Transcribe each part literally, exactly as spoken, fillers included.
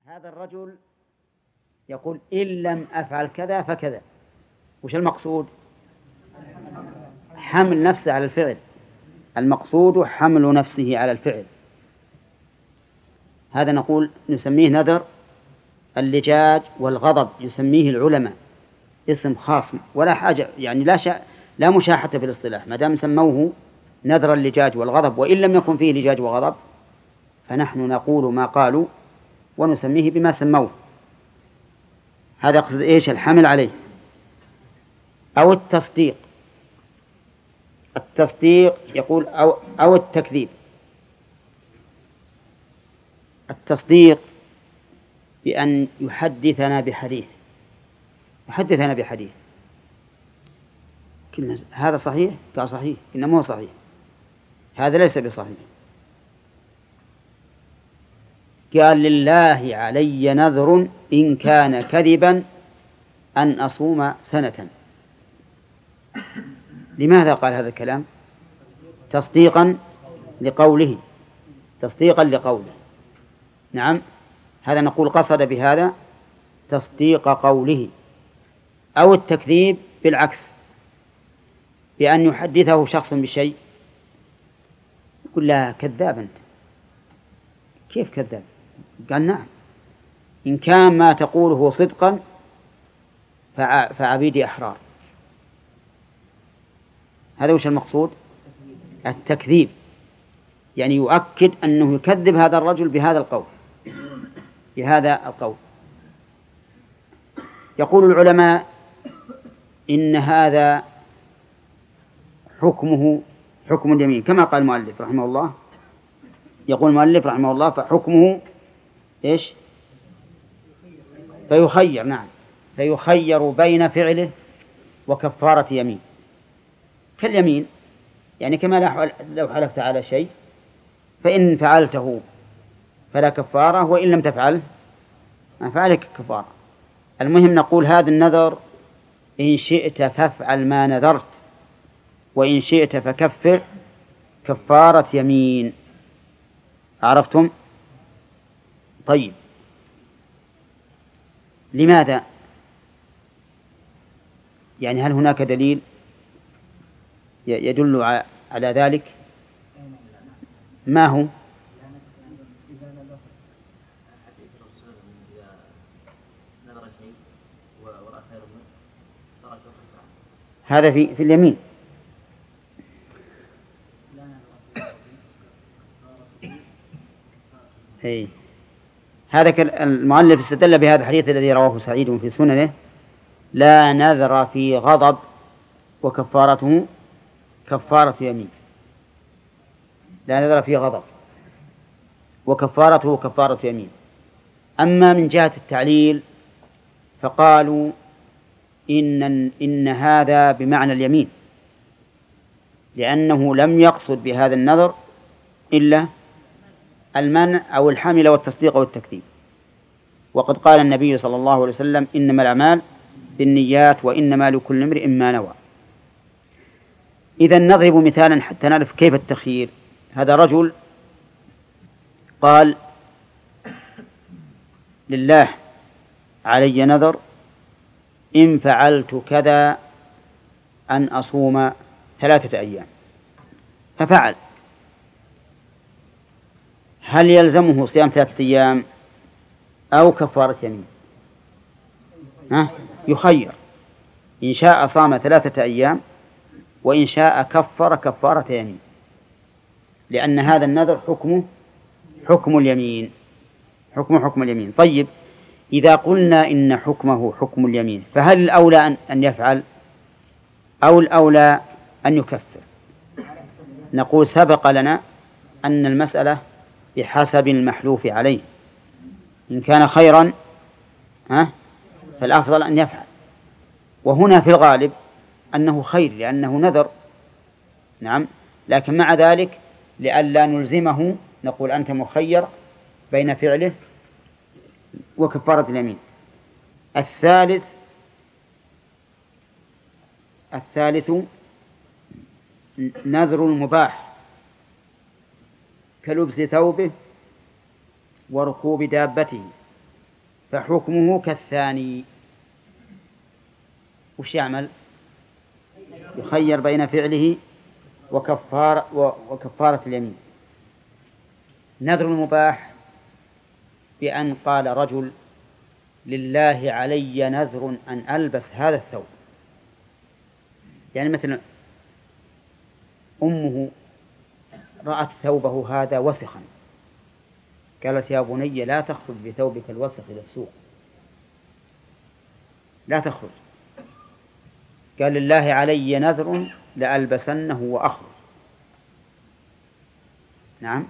هذا الرجل يقول إن لم أفعل كذا فكذا. وش المقصود؟ حمل نفسه على الفعل. المقصود حمل نفسه على الفعل. هذا نقول نسميه نذر اللجاج والغضب، يسميه العلماء اسم خاص ولا حاجة، يعني لا شا... لا مشاحة في الاصطلاح، ما دام سموه نذر اللجاج والغضب، وإن لم يكن فيه لجاج وغضب فنحن نقول ما قالوا ونسميه بما سموه. هذا يقصد إيش؟ الحمل عليه. أو التصديق. التصديق يقول أو, أو التكذيب. التصديق بأن يحدثنا بحديث يحدثنا بحديث هذا صحيح؟ قال صحيح. إنما هو صحيح، هذا ليس بصحيح. قال لله علي نذر إن كان كذبا أن أصوم سنة. لماذا قال هذا الكلام؟ تصديقا لقوله تصديقا لقوله نعم، هذا نقول قصد بهذا تصديق قوله. أو التكذيب بالعكس، بأن يحدثه شخص بشيء يقول لا كذاب أنت. كيف كذاب؟ قال نعم، إن كان ما تقوله صدقا فعبيدي أحرار. هذا وش المقصود؟ التكذيب، يعني يؤكد أنه يكذب هذا الرجل بهذا القول بهذا القول. يقول العلماء إن هذا حكمه حكم اليمين كما قال المؤلف رحمه الله. يقول المؤلف رحمه الله فحكمه إيش؟ فيخير. نعم، فيخير بين فعله وكفارة يمين. كاليمين، يعني كما لو حلفت على شيء فإن فعلته فلا كفارة، وإن لم تفعل فعليك كفارة. المهم نقول هذا النذر إن شئت فافعل ما نذرت، وإن شئت فكفر كفارة يمين. عرفتم؟ طيب، لماذا؟ يعني هل هناك دليل يدل على ذلك؟ ما هو؟ هذا في في اليمين. أي هذا المؤلف استدل بهذا الحديث الذي رواه سعيد في سننه: لا نذر في غضب وكفارته كفارة يمين. لا نذر في غضب وكفارته كفارة يمين. أما من جهة التعليل فقالوا إن, إن هذا بمعنى اليمين، لأنه لم يقصد بهذا النذر إلا المنع أو الحمل والتصديق والتكذيب. وقد قال النبي صلى الله عليه وسلم: إنما الأعمال بالنيات وإنما لكل امرئ ما نوى. إذا نضرب مثالا حتى نعرف كيف التخيير. هذا رجل قال: لله علي نذر إن فعلت كذا أن أصوم ثلاثة أيام، ففعل. هل يلزمه صيام ثلاثة أيام أو كفارة يمين؟ ها؟ يخير، إن شاء صام ثلاثة أيام وإن شاء كفر كفارة يمين، لأن هذا النذر حكمه حكم اليمين حكم حكم اليمين. طيب، إذا قلنا إن حكمه حكم اليمين فهل الأولى أن يفعل أو الأولى أن يكفر؟ نقول سبق لنا أن المسألة بحسب المحلوف عليه. إن كان خيرا ها فالأفضل أن يفعل، وهنا في الغالب أنه خير لأنه نذر. نعم، لكن مع ذلك لئلا نلزمه نقول أنت مخير بين فعله وكفارة اليمين. الثالث الثالث نذر المباح كلبس ثوبه وركوب دابته فحكمه كالثاني. وش يعمل؟ يخير بين فعله وكفار وكفارة اليمين. نذر المباح بأن قال رجل لله علي نذر أن ألبس هذا الثوب. يعني مثلا أمه رأت ثوبه هذا وسخا، قالت يا بني لا تخرج بثوبك الوسخ إلى السوق، لا تخرج. قال لله علي نذر لألبسنه وأخرج. نعم.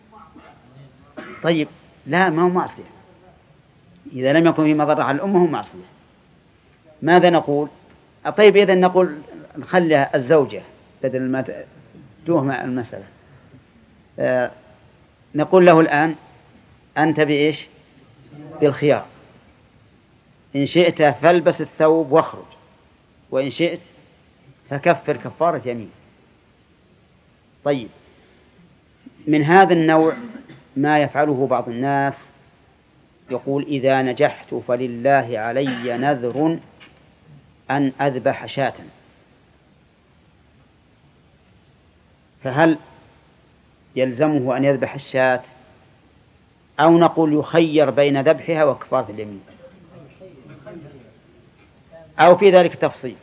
طيب لا، ما هو معصية. إذا لم يكن في مضرة على الأمة هو معصية. ماذا نقول؟ طيب إذن نقول نخليها الزوجة بدل ما توهم المسألة. آه نقول له الآن أنت بإيش؟ بالخيار، إن شئت فالبس الثوب واخرج، وإن شئت فكفر كفارة يمين. طيب من هذا النوع ما يفعله بعض الناس، يقول إذا نجحت فلله علي نذر أن أذبح شاة. فهل يلزمه أن يذبح الشاة أو نقول يخير بين ذبحها وكفارة اليمين؟ أو في ذلك تفصيل؟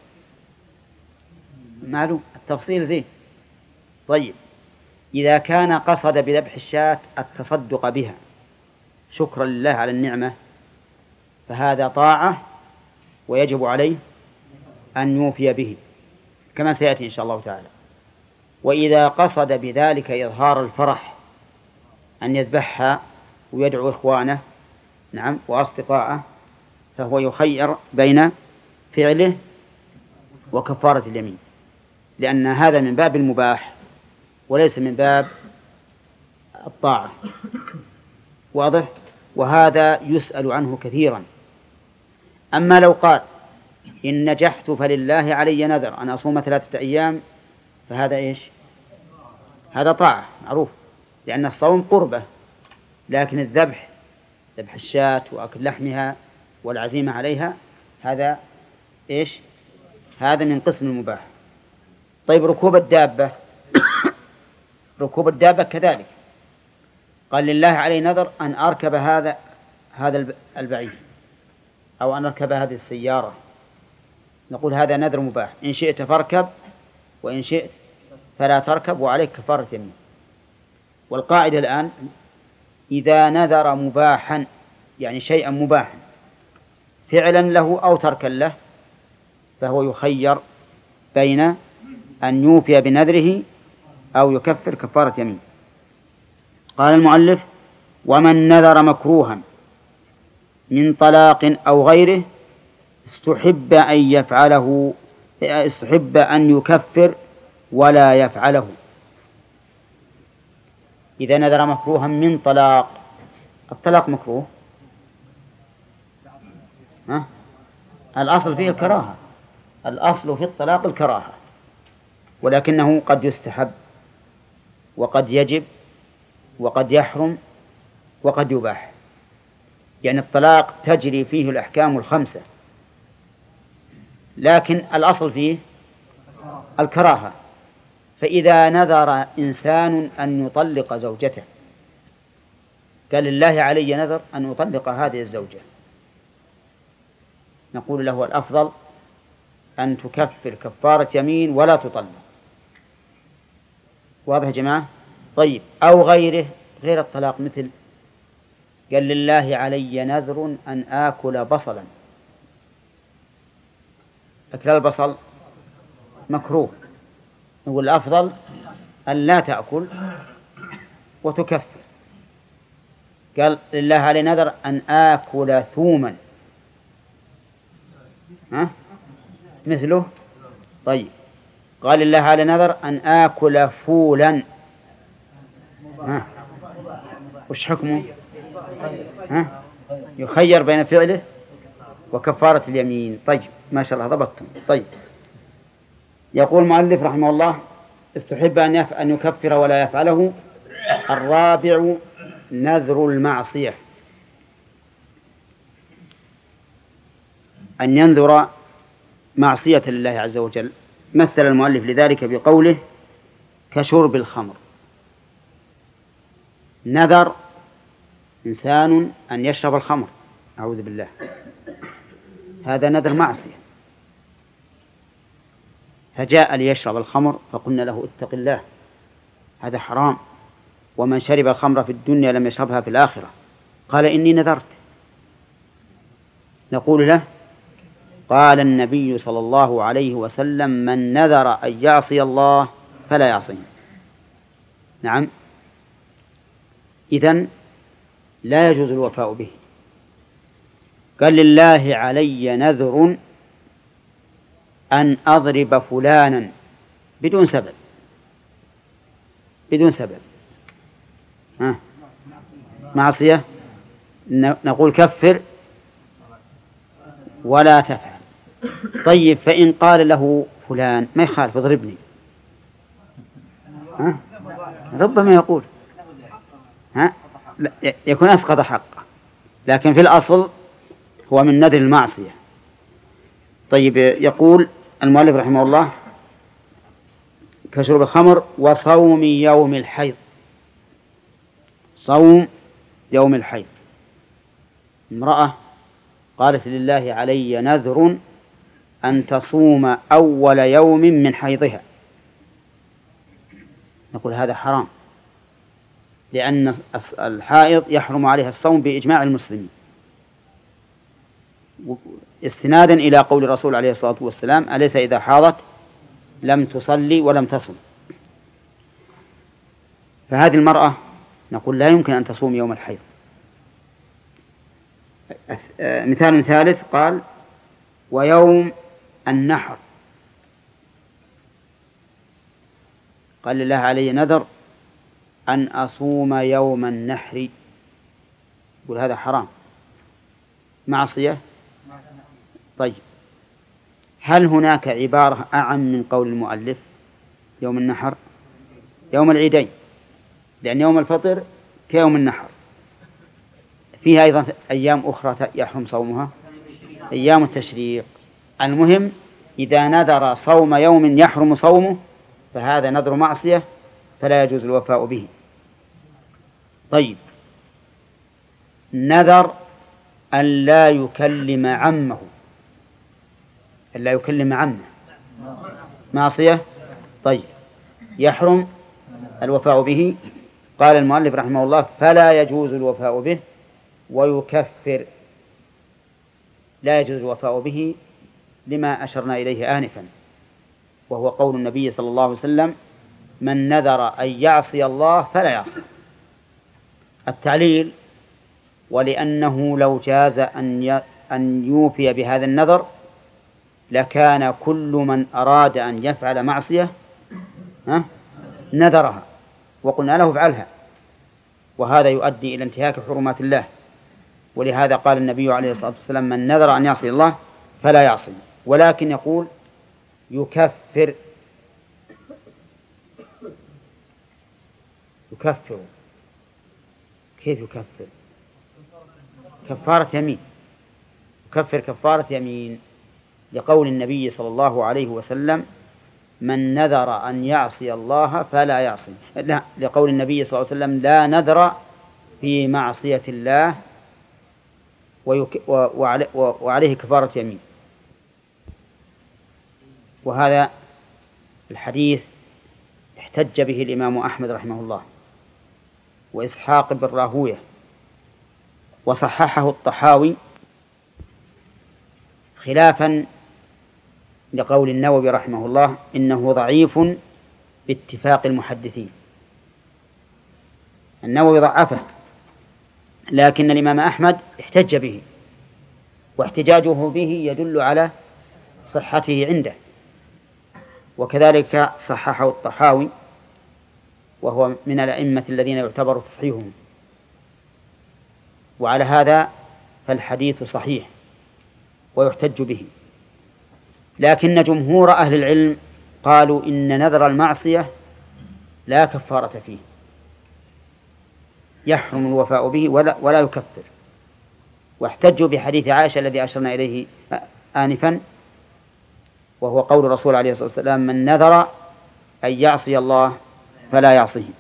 معلوم التفصيل زين. طيب إذا كان قصد بذبح الشاة التصدق بها شكرا لله على النعمة فهذا طاعة ويجب عليه أن يوفي به كما سيأتي إن شاء الله تعالى. وإذا قصد بذلك إظهار الفرح أن يذبحها ويدعو إخوانه نعم وأصدقائه فهو يخير بين فعله وكفارة اليمين، لأن هذا من باب المباح وليس من باب الطاعة. واضح؟ وهذا يسأل عنه كثيرا. أما لو قال إن نجحت فلله علي نذر أن أصوم ثلاثة أيام فهذا إيش؟ هذا طاعة معروف، لأن الصوم قربة، لكن الذبح ذبح الشاة وأكل لحمها والعزيمة عليها هذا إيش؟ هذا من قسم المباح. طيب ركوب الدابة ركوب الدابة كذلك قال لله علي نذر أن أركب هذا هذا البعير أو أن أركب هذه السيارة، نقول هذا نذر مباح، إن شئت فاركب وإن شئت فلا تركب وعليك كفارة يمين. والقاعدة الآن إذا نذر مباحا يعني شيئا مباحا فعلا له أو تركا له فهو يخير بين أن يوفي بنذره أو يكفر كفارة يمين. قال المؤلف ومن نذر مكروها من طلاق أو غيره استحب أن يفعله استحب أن يكفر ولا يفعله. إذا نذر مكروها من طلاق، الطلاق مكروه ها؟ الأصل فيه الكراهة، الأصل في الطلاق الكراهة، ولكنه قد يستحب وقد يجب وقد يحرم وقد يباح، يعني الطلاق تجري فيه الأحكام الخمسة، لكن الأصل فيه الكراهة. فإذا نذر إنسان أن يطلق زوجته قال لله علي نذر أن أطلق هذه الزوجة، نقول له الأفضل أن تكفر كفارة يمين ولا تطلق. واضح يا جماعة؟ طيب أو غيره غير الطلاق، مثل قال لله علي نذر أن آكل بصلا، أكل البصل مكروه، نقول الأفضل أن لا تأكل وتكفر. قال لله علي نذر أن آكل ثوما، ها مثله. طيب قال لله علي نذر أن آكل فولا، ها وش حكمه؟ ها يخير بين فعله وكفارة اليمين. طيب ما شاء الله ضبطتم. طيب يقول المؤلف رحمه الله استحب أن أن يكفر ولا يفعله. الرابع نذر المعصية. أن ينذر معصية لله عز وجل. مثل المؤلف لذلك بقوله كشرب الخمر. نذر إنسان أن يشرب الخمر، أعوذ بالله، هذا نذر معصية، فجاء ليشرب الخمر فقلنا له اتق الله، هذا حرام، ومن شرب الخمر في الدنيا لم يشربها في الآخرة. قال إني نذرت. نقول له قال النبي صلى الله عليه وسلم من نذر أن يعصي الله فلا يعصيه. نعم، إذن لا يجوز الوفاء به. قال لله علي نذر أن أضرب فلانا بدون سبب، بدون سبب، ها معصية، نقول كفر ولا تفعل. طيب فإن قال له فلان ما يخالف اضربني، ها؟ ربما يقول ها؟ يكون أسقط حقه، لكن في الأصل هو من نذر المعصية. طيب يقول المؤلف رحمه الله كشرب الخمر وصوم يوم الحيض. صوم يوم الحيض، امرأة قالت لله علي نذر أن تصوم أول يوم من حيضها، نقول هذا حرام، لأن الحائض يحرم عليها الصوم بإجماع المسلمين، استنادا إلى قول الرسول عليه الصلاة والسلام أليس إذا حاضت لم تصلي ولم تصم. فهذه المرأة نقول لا يمكن أن تصوم يوم الحيض. مثال ثالث قال ويوم النحر، قال لله علي نذر أن أصوم يوم النحر، يقول هذا حرام، معصية. طيب هل هناك عبارة أعم من قول المؤلف يوم النحر؟ يوم العيدين، لأن يوم الفطر كيوم النحر، فيها أيضا أيام أخرى يحرم صومها، أيام التشريق. المهم إذا نذر صوم يوم يحرم صومه فهذا نذر معصية فلا يجوز الوفاء به. طيب نذر أن لا يكلم عمه، أن لا يكلم عمه معصية، طيب يحرم الوفاء به. قال المؤلف رحمه الله فلا يجوز الوفاء به ويكفر، لا يجوز الوفاء به لما أشرنا إليه آنفا، وهو قول النبي صلى الله عليه وسلم من نذر أن يعصي الله فلا يعصي. التعليل ولأنه لو جاز أن أن يوفي بهذا النذر لكان كل من أراد أن يفعل معصية ها نذرها وقلنا له افعلها، وهذا يؤدي إلى انتهاك حرمات الله. ولهذا قال النبي عليه الصلاة والسلام من نذر أن يعصي الله فلا يعصي، ولكن يقول يكفر، يكفر. كيف يكفر؟ كفارة يمين، يكفر كفارة يمين، لقول النبي صلى الله عليه وسلم من نذر أن يعصي الله فلا يعصي، لا، لقول النبي صلى الله عليه وسلم لا نذر في معصية الله ويك... وعليه... وعليه كفارة يمين. وهذا الحديث احتج به الإمام أحمد رحمه الله وإسحاق بن راهويه، وصححه الطحاوي خلافا لقول النووي رحمه الله إنه ضعيف باتفاق المحدثين. النووي ضعفه، لكن الإمام أحمد احتج به، واحتجاجه به يدل على صحته عنده، وكذلك صححه الطحاوي وهو من الأئمة الذين يعتبر تصحيحهم. وعلى هذا فالحديث صحيح ويحتج به، لكن جمهور أهل العلم قالوا إن نذر المعصية لا كفارة فيه، يحرم الوفاء به ولا, ولا يكفر، واحتجوا بحديث عائشة الذي أشرنا إليه آنفا، وهو قول الرسول عليه الصلاة والسلام: من نذر أن يعصي الله فلا يعصيه.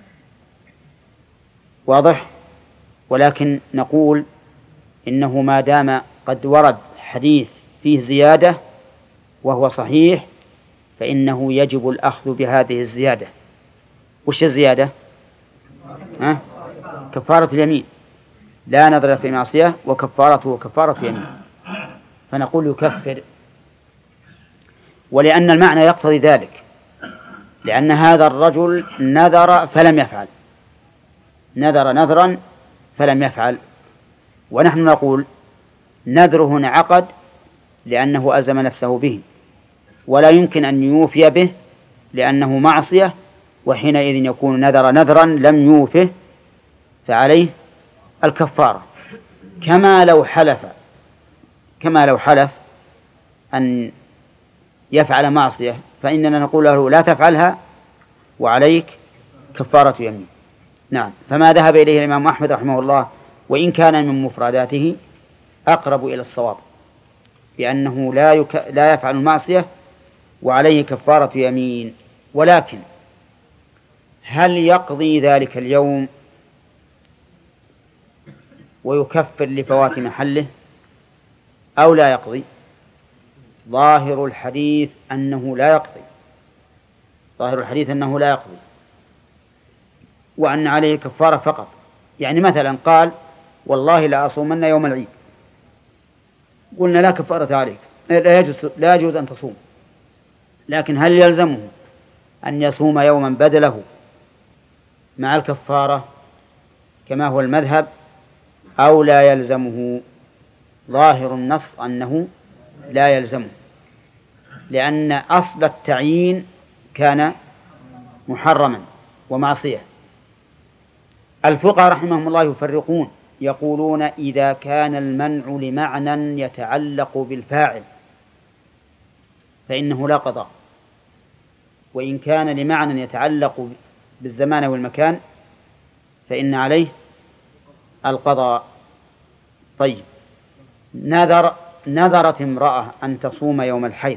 واضح؟ ولكن نقول إنه ما دام قد ورد حديث فيه زيادة وهو صحيح فإنه يجب الأخذ بهذه الزيادة. وش الزيادة؟ ها؟ كفارة اليمين، لا نذر في معصية وكفارته كفارة يمين، فنقول يكفر، ولأن المعنى يقتضي ذلك، لأن هذا الرجل نذر فلم يفعل، نذر نذرا فلم يفعل، ونحن نقول نذره انعقد لأنه ألزم نفسه به، ولا يمكن أن يوفي به لأنه معصية، وحينئذ يكون نذر نذرا لم يوفه فعليه الكفارة. كما لو حلف كما لو حلف أن يفعل معصية فإننا نقول له لا تفعلها وعليك كفارة يمين. نعم. فما ذهب إليه الإمام أحمد رحمه الله وإن كان من مفرداته أقرب إلى الصواب، بأنه لا, يك... لا يفعل المعصية وعليه كفارة يمين. ولكن هل يقضي ذلك اليوم ويكفر لفوات محله أو لا يقضي؟ ظاهر الحديث أنه لا يقضي، ظاهر الحديث أنه لا يقضي، وأن عليه كفارة فقط. يعني مثلا قال: والله لا أصومن يوم العيد، قلنا لا كفارة عليك، لا يجوز, لا يجوز أن تصوم، لكن هل يلزمه أن يصوم يوما بدله مع الكفارة كما هو المذهب أو لا يلزمه؟ ظاهر النص أنه لا يلزمه، لأن أصل التعيين كان محرما ومعصية. الفقهاء رحمهم الله يفرقون، يقولون إذا كان المنع لمعنى يتعلق بالفاعل فإنه لا قضاء، وإن كان لمعنى يتعلق بالزمان والمكان فإن عليه القضاء. طيب، نذر نذرت امرأة أن تصوم يوم الحيض،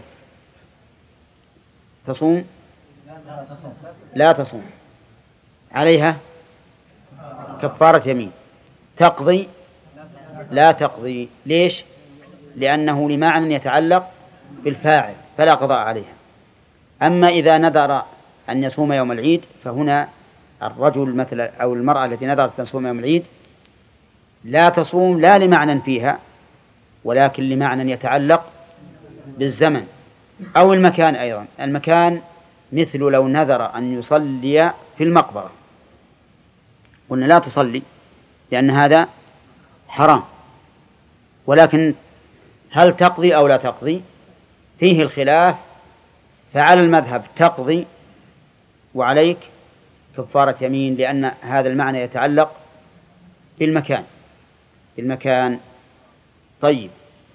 تصوم؟ لا تصوم، عليها كفارة يمين. تقضي؟ لا تقضي. ليش؟ لأنه لمعنى يتعلق بالفاعل فلا قضاء عليها. أما إذا نذر أن يصوم يوم العيد فهنا الرجل مثل أو المرأة التي نذرت أن تصوم يوم العيد لا تصوم لا لمعنى فيها ولكن لمعنى يتعلق بالزمن أو المكان. أيضا المكان مثل لو نذر أن يصلي في المقبرة، قلنا لا تصلي لأن هذا حرام، ولكن هل تقضي أو لا تقضي فيه الخلاف، فعلى المذهب تقضي وعليك كفارة يمين، لأن هذا المعنى يتعلق بالمكان بالمكان. طيب،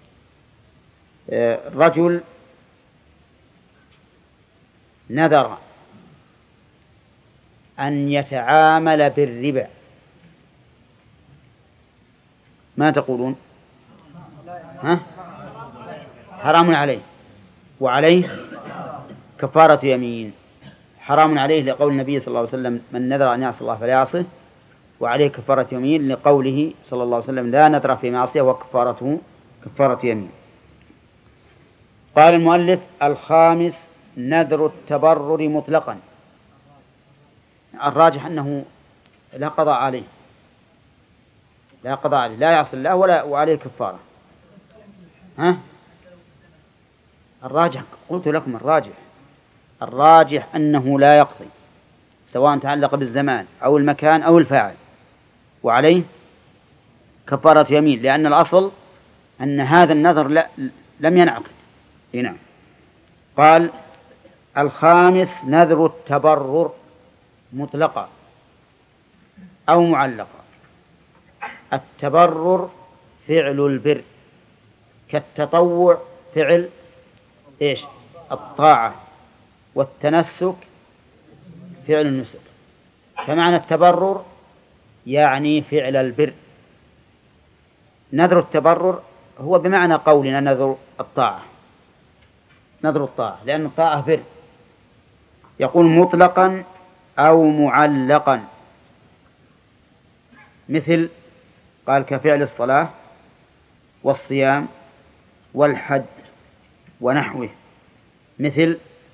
رجل نذر أن يتعامل بالربا، ما تقولون؟ ها؟ حرام عليه وعليه كفارة يمين. حرام عليه لقول النبي صلى الله عليه وسلم: من نذر أن يعصي الله فليعصه، وعليه كفارة يمين لقوله صلى الله عليه وسلم: لا نذر في معصية وكفارته كفارة يمين. قال المؤلف: الخامس نذر التبرر مطلقا. الراجح أنه لا قضاء عليه، لا قضاء عليه، لا يعصي الله ولا وعليه كفارة. ها؟ الراجح قلت لكم الراجح الراجح أنه لا يقضي، سواء تعلق بالزمان أو المكان أو الفاعل، وعليه كفارة يمين، لأن الأصل أن هذا النذر لا لم ينعقد. نعم. قال: الخامس نذر التبرر مطلقا أو معلقا. التبرر فعل البر، كالتطوع فعل إيش؟ الطاعة، والتنسك فعل النسك. فمعنى التبرر يعني فعل البر. نذر التبرر هو بمعنى قولنا نذر الطاعة، نذر الطاعة، لأن الطاعة بر. يقول مطلقا أو معلقا، مثل قال كفعل الصلاة والصيام والحج ونحوه، مثل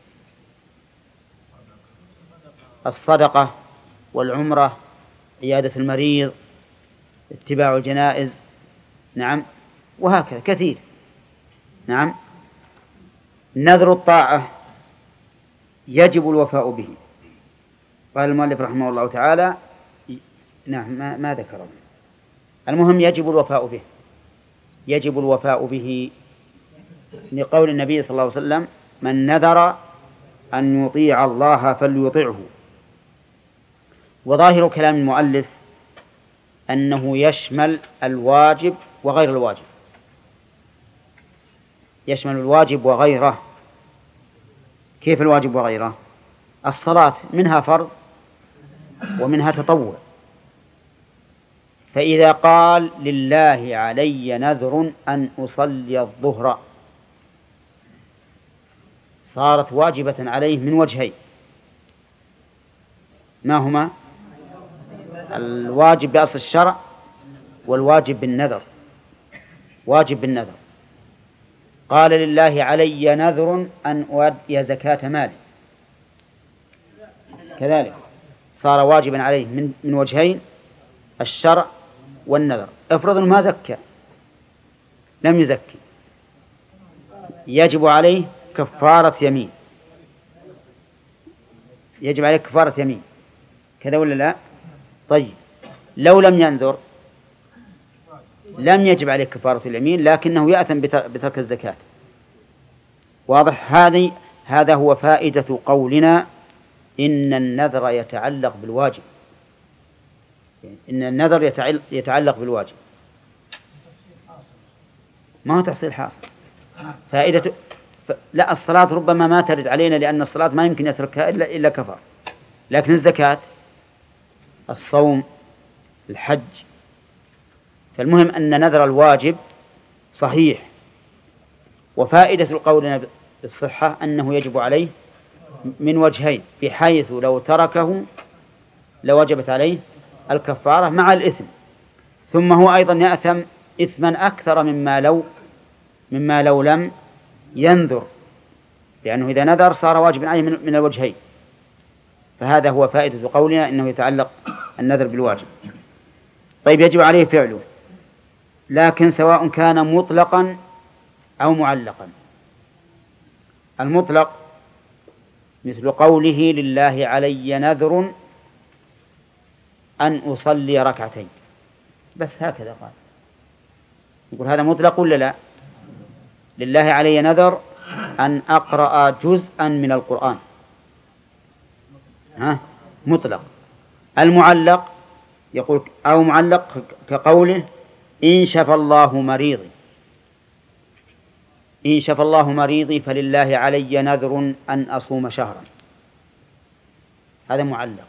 الصدقة والعمرة، عيادة المريض، اتباع الجنائز، نعم، وهكذا كثير. نعم. نذر الطاعة يجب الوفاء به. قال المؤلف رحمه الله تعالى نعم ما, ما ذكره، المهم يجب الوفاء به، يجب الوفاء به لقول النبي صلى الله عليه وسلم من نذر أن يطيع الله فليطعه. وظاهر كلام المؤلف أنه يشمل الواجب وغير الواجب، يشمل الواجب وغيره. كيف الواجب وغيره؟ الصلاة منها فرض ومنها تطوع، فإذا قال لله علي نذر أن أصلي الظهر صارت واجبة عليه من وجهين، ما هما؟ الواجب بأصل الشرع والواجب بالنذر. واجب بالنذر قال لله علي نذر أن أؤدي زكاة مالي، كذلك صار واجبا عليه من, من وجهين، الشرع والنذر. افرض أنه ما زكى، لم يزكي، يجب عليه كفارة يمين، يجب عليه كفارة يمين، كذا ولا لا؟ طيب لو لم ينذر لم يجب عليه كفارة اليمين، لكنه يأثم بترك الزكاة. واضح؟ هذه هذا هو فائدة قولنا إن النذر يتعلق بالواجب، إن النذر يتعلق بالواجب، ما هو تحصيل حاصل. فائدة ف... لا، الصلاة ربما ما ترد علينا لأن الصلاة ما يمكن يتركها إلا إلا كفر، لكن الزكاة، الصوم، الحج، فالمهم أن نذر الواجب صحيح. وفائدة القول بالصحة أنه يجب عليه من وجهين، بحيث لو تركه لوجبت عليه الكفارة مع الإثم، ثم هو أيضا يأثم إثما أكثر مما لو مما لو لم ينذر، لأنه إذا نذر صار واجبا عليه من الوجهين. فهذا هو فائدة قولنا إنه يتعلق النذر بالواجب. طيب يجب عليه فعله، لكن سواء كان مطلقا أو معلقا. المطلق مثل قوله لله علي نذر أن أصلي ركعتين، بس هكذا قال، يقول هذا مطلق ولا لا؟ لله علي نذر أن أقرأ جزءا من القرآن، ها مطلق. المعلق يقول أو معلق كقوله إن شفى الله مريضي، إن شفى الله مريضي فلله علي نذر أن أصوم شهرا، هذا معلق.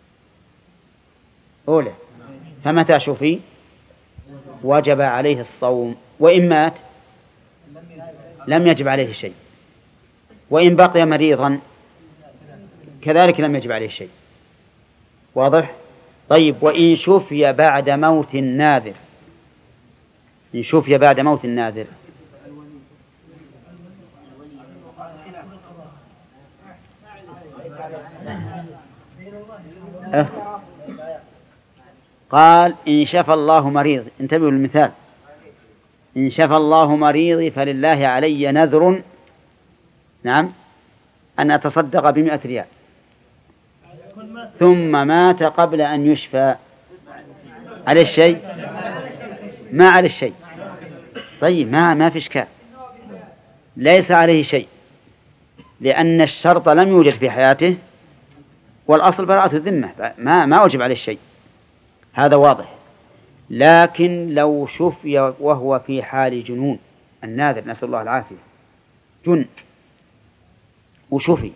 أولى فمتى شفي وجب عليه الصوم، وإن مات لم يجب عليه شيء، وإن بقي مريضا كذلك لم يجب عليه شيء. واضح؟ طيب وإن شفي بعد موت الناذر، إن شفي بعد موت الناذر قال إن شفى الله مريض، انتبهوا للمثال، إن شفى الله مريضي فلله علي نذر، نعم، أن أتصدق بمئة ريال، ثم مات قبل أن يشفى، على الشيء ما على الشيء. طيب ما ما في إشكال، ليس عليه شيء، لأن الشرط لم يوجد في حياته، والأصل براءة الذمة، ما ما وجب عليه شيء، هذا واضح. لكن لو شفي وهو في حال جنون، الناذر نسأل الله العافية، جن وشفي،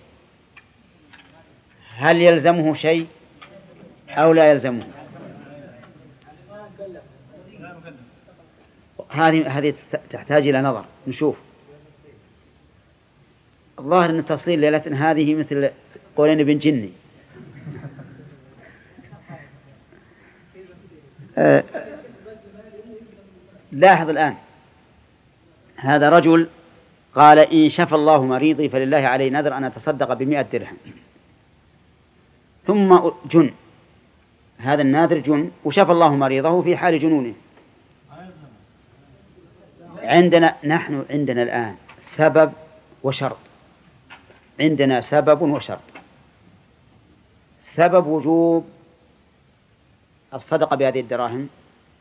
هل يلزمه شيء أو لا يلزمه؟ هذه هذه تحتاج إلى نظر نشوف. الظاهر أن التفصيل ليلة هذه مثل قولين ابن جني. أه لاحظ الآن، هذا رجل قال إن شفى الله مريضي فلله علي نذر أن أتصدق بمئة درهم، ثم جن، هذا الناذر جن وشفى الله مريضه في حال جنونه. عندنا نحن عندنا الآن سبب وشرط، عندنا سبب وشرط. سبب وجوب الصدقة بهذه الدراهم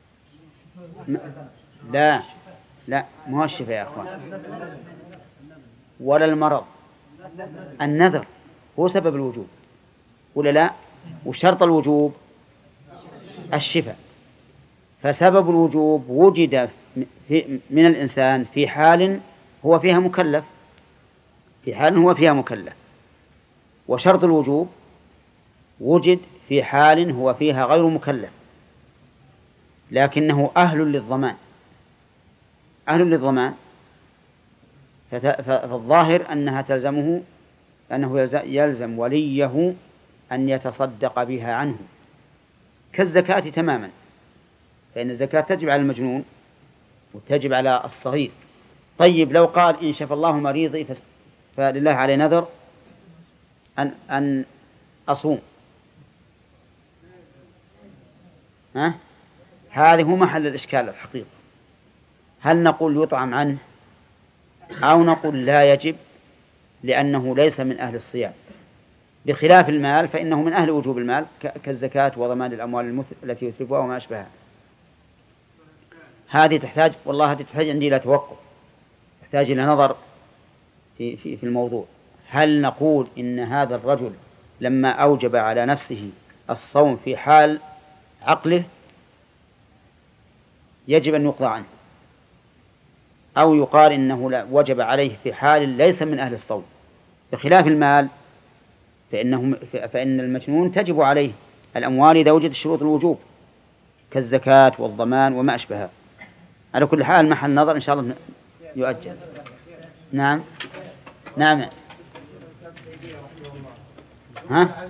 لا لا مو الشفاء يا أخوان، ولا المرض، النذر هو سبب الوجوب ولا لا؟ وشرط الوجوب الشفاء. فسبب الوجوب وجد من الإنسان في حال هو فيها مكلف، في حال هو فيها مكلف. وشرط الوجوب وجد في حال هو فيها غير مكلف لكنه أهل للضمان، أهل للضمان. فالظاهر أنها تلزمه، أنه يلزم وليه أن يتصدق بها عنه كالزكاة تماما، فإن الزكاة تجب على المجنون وتجب على الصغير. طيب لو قال إن شفى الله مريضي فلله علي نذر أن أن أصوم، ها؟ هذه هو محل الإشكال الحقيقي. هل نقول يطعم عنه أو نقول لا يجب لأنه ليس من أهل الصيام، بخلاف المال فإنه من أهل وجوب المال كالزكاة وضمان الأموال التي يتلفها وما أشبهها. هذه تحتاج والله هذه تحتاج عندي إلى توقف، تحتاج إلى نظر في, في, في الموضوع. هل نقول إن هذا الرجل لما أوجب على نفسه الصوم في حال عقله يجب أن يقضى عنه، أو يقال إنه وجب عليه في حال ليس من أهل الصوم، بخلاف المال فإنه فإن المجنون تجب عليه الأموال إذا وجد شروط الوجوب كالزكاة والضمان وما أشبهها. على كل حال محل نظر إن شاء الله يؤجل. نعم نعم ها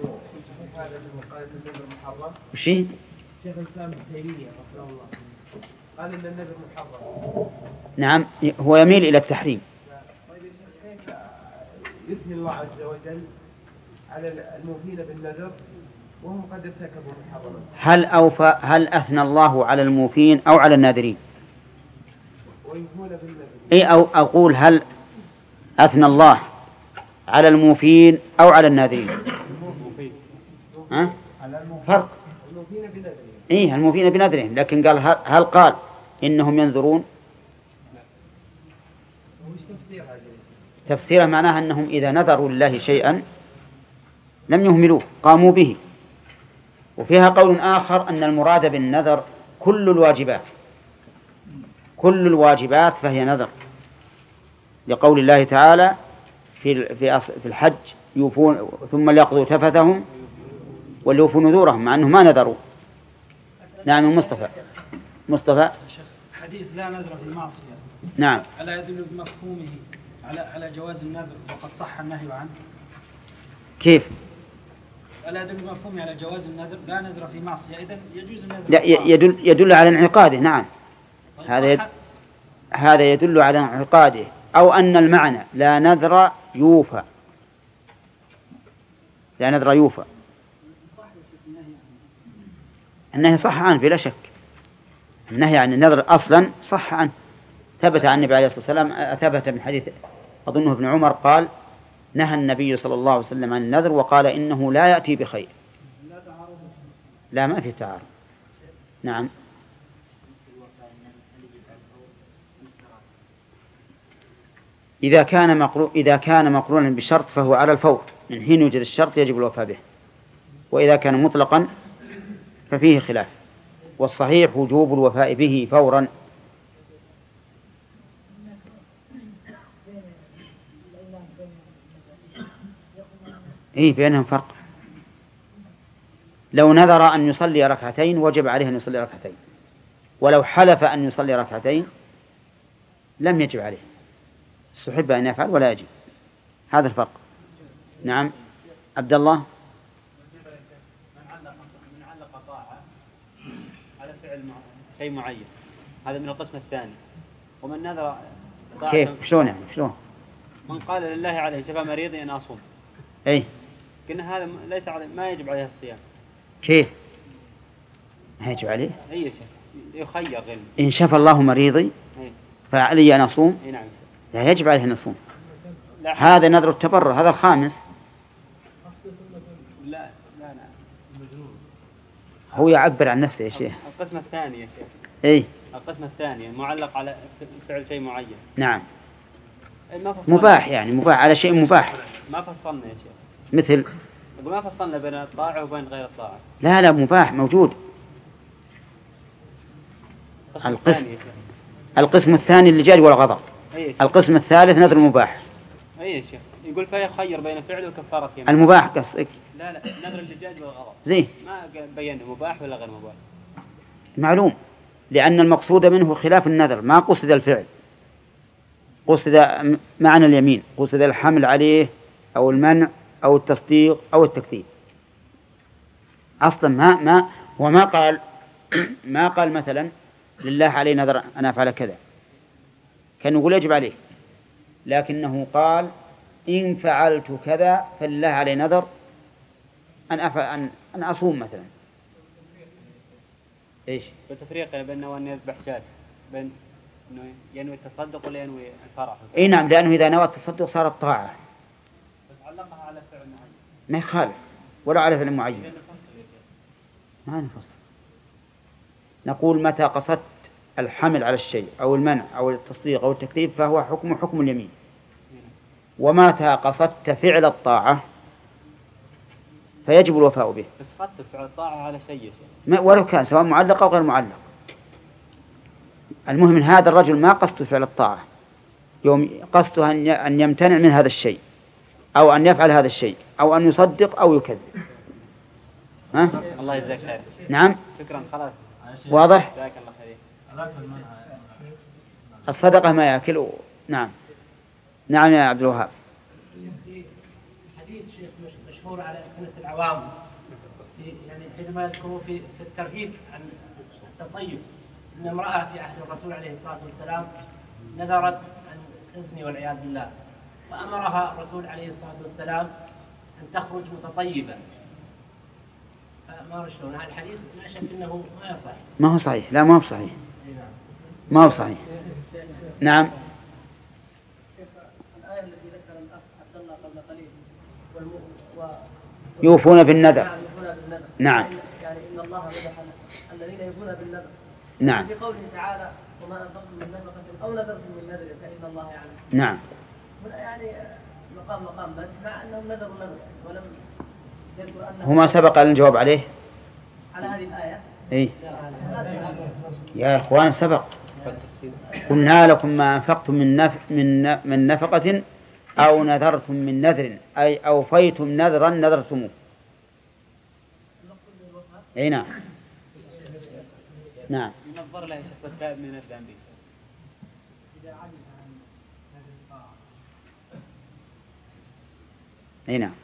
وشي شيخ الإسلام ابن تيمية رحمه الله قال إن النذر محرم. نعم هو يميل إلى التحريم. طيب كيف يثني الله عز وجل على الموفين بالنذر وهم قد ارتكبوا محرما؟ هل أوفى هل أثنى الله على الموفين أو على الناذرين؟ ويوفون بالنذر. أي أو أقول هل أثنى الله على الموفين أو على الناذرين؟ ها؟ فرق. الموفين بنذرهم. إيه الموفين بنذرهم، لكن قال هل, هل قال إنهم ينذرون؟ تفسيره معناها أنهم إذا نذروا لله شيئا لم يهملوه قاموا به. وفيها قول آخر أن المراد بالنذر كل الواجبات، كل الواجبات فهي نذر، لقول الله تعالى في في الحج يوفون ثم ليقضوا تفثهم وليوفوا نذورهم، مع أنه ما نذروا. نعم مصطفى مصطفى حديث لا نذر في المعصية نعم ألا يدل بمفهومه على على جواز النذر وقد صح النهي عنه؟ كيف؟ ألا يدل بمفهومه على جواز النذر لا نذر في معصية إذن يجوز النذر؟ لا يدل يدل على انعقاده. نعم هذا يد... هذا يدل على انعقاده، أو أن المعنى لا نذر يوفى، لا نذر يوفى. النهي صح عنه بلا شك، النهي عن النذر أصلا صح عنه، ثبت عن النبي عليه الصلاة والسلام، ثبت من حديث أظنه ابن عمر قال نهى النبي صلى الله عليه وسلم عن النذر وقال إنه لا يأتي بخير. لا ما في تعارض. نعم إذا كان مقرون إذا كان مقرونا بشرط فهو على الفور، من حين يوجد الشرط يجب الوفاء به، وإذا كان مطلقا ففيه خلاف، والصحيح وجوب الوفاء به فورا. إيه بينهم فرق. لو نذر أن يصلي ركعتين وجب عليه أن يصلي ركعتين، ولو حلف أن يصلي ركعتين لم يجب عليه، استحب أن يفعل ولا يجب. هذا الفرق. نعم عبد الله. من علق من علق طاعة على فعل شيء معين، هذا من القسم الثاني. ومن نذر كيف شلون يعني شلون؟ من قال لله عليه شفى مريضي أن أصوم، أي قلنا هذا ليس عليه، ما يجب عليه الصيام. كيف ما يجب عليه؟ أي شيء يخير غير. إن شفى الله مريضي فعلي أن أصوم. نعم. لا يجب عليه أن يصوم. هذا نذر التبرع، هذا الخامس. لا لا لا هو يعبر عن نفسه يا شيخ. القسم الثاني يا شيخ. إيه القسم الثاني معلق على فعل شيء معين. نعم. ما فصلنا. مباح يعني مباح على شيء مباح. ما فصلنا يا شيخ. مثل ما فصلنا بين الطاعة وبين غير الطاعة. لا لا مباح موجود. القسم القسم الثاني اللجاج والغضب. القسم الثالث نذر المباح. أي شيء يقول فيخير بين فعل وكفارة يمين. المباح قصدك؟ لا لا نذر اللجاج والغضب. زين. ما بين مباح ولا غير مباح. معلوم، لأن المقصود منه خلاف النذر، ما قصد الفعل، قصد معنى اليمين، قصد الحمل عليه أو المنع أو التصديق أو التكذيب. أصلا ما ما وما قال ما قال مثلا لله علي نذر أن أفعل كذا، كان يقول يجب عليه، لكنه قال إن فعلت كذا فلله علي نذر أن أفعل أن أن أصوم مثلا. إيش؟ التفريق بين أن يذبح شاة، بين إنه ينوي التصدق ولا ينوي الفرح. إيه نعم، لأنه إذا نوى التصدق صارت طاعة. بس علقها على فعل معين. ما يخالف ولا على فعل معين. ما نفصل. نقول متى قصدت الحمل على الشيء أو المنع أو التصديق أو التكذيب فهو حكم حكم اليمين. ومتى قصدت فعل الطاعة فيجب الوفاء به. بس قصدت فعل الطاعة على شيء ولو كان سواء معلق أو غير معلق. المهم من هذا الرجل ما قصد فعل الطاعة، يوم قصده أن يمتنع من هذا الشيء أو أن يفعل هذا الشيء أو أن يصدق أو يكذب. ها؟ الله يجزاك خير. نعم. شكرا خلاص. واضح؟ جزاك الله خير. الصدقة ما يأكل. نعم. نعم يا عبد الوهاب. في حديث شيخ مشهور على سنة العوام، يعني حينما يذكروا في في الترغيب عن التطيب أن امرأة في عهد الرسول عليه الصلاة والسلام نذرت أن تزني والعياذ بالله، فأمرها الرسول عليه الصلاة والسلام أن تخرج متطيبة. فما شلون هذا الحديث؟ لا شك أنه ما يصح. ما هو صحيح، لا ما هو صحيح. ما هو صحيح. نعم. الآية التي ذكر الأخ عبد الله قبل قليل يوفون بالنذر. نعم. يعني إن الله مدح الذين يوفون بالنذر. نعم. في قوله تعالى وما أنفقتم من نفقة أو نذرتم من نذر فإن الله يعلم. نعم. هنا يعني مقام مقام بل مع أنهم نذروا نذر ولم يذكر أنه. هو ما سبق الجواب عليه. على هذه الآية. إيه. يا إخوان سبق. قلنا لكم ما أنفقتم من نف من من نفقة أو نذرتم من نذر أي أوفيتم نذرا نذرتموه. أي نعم. نعم. ينظر له شخص التائب من الذنب. أي نعم.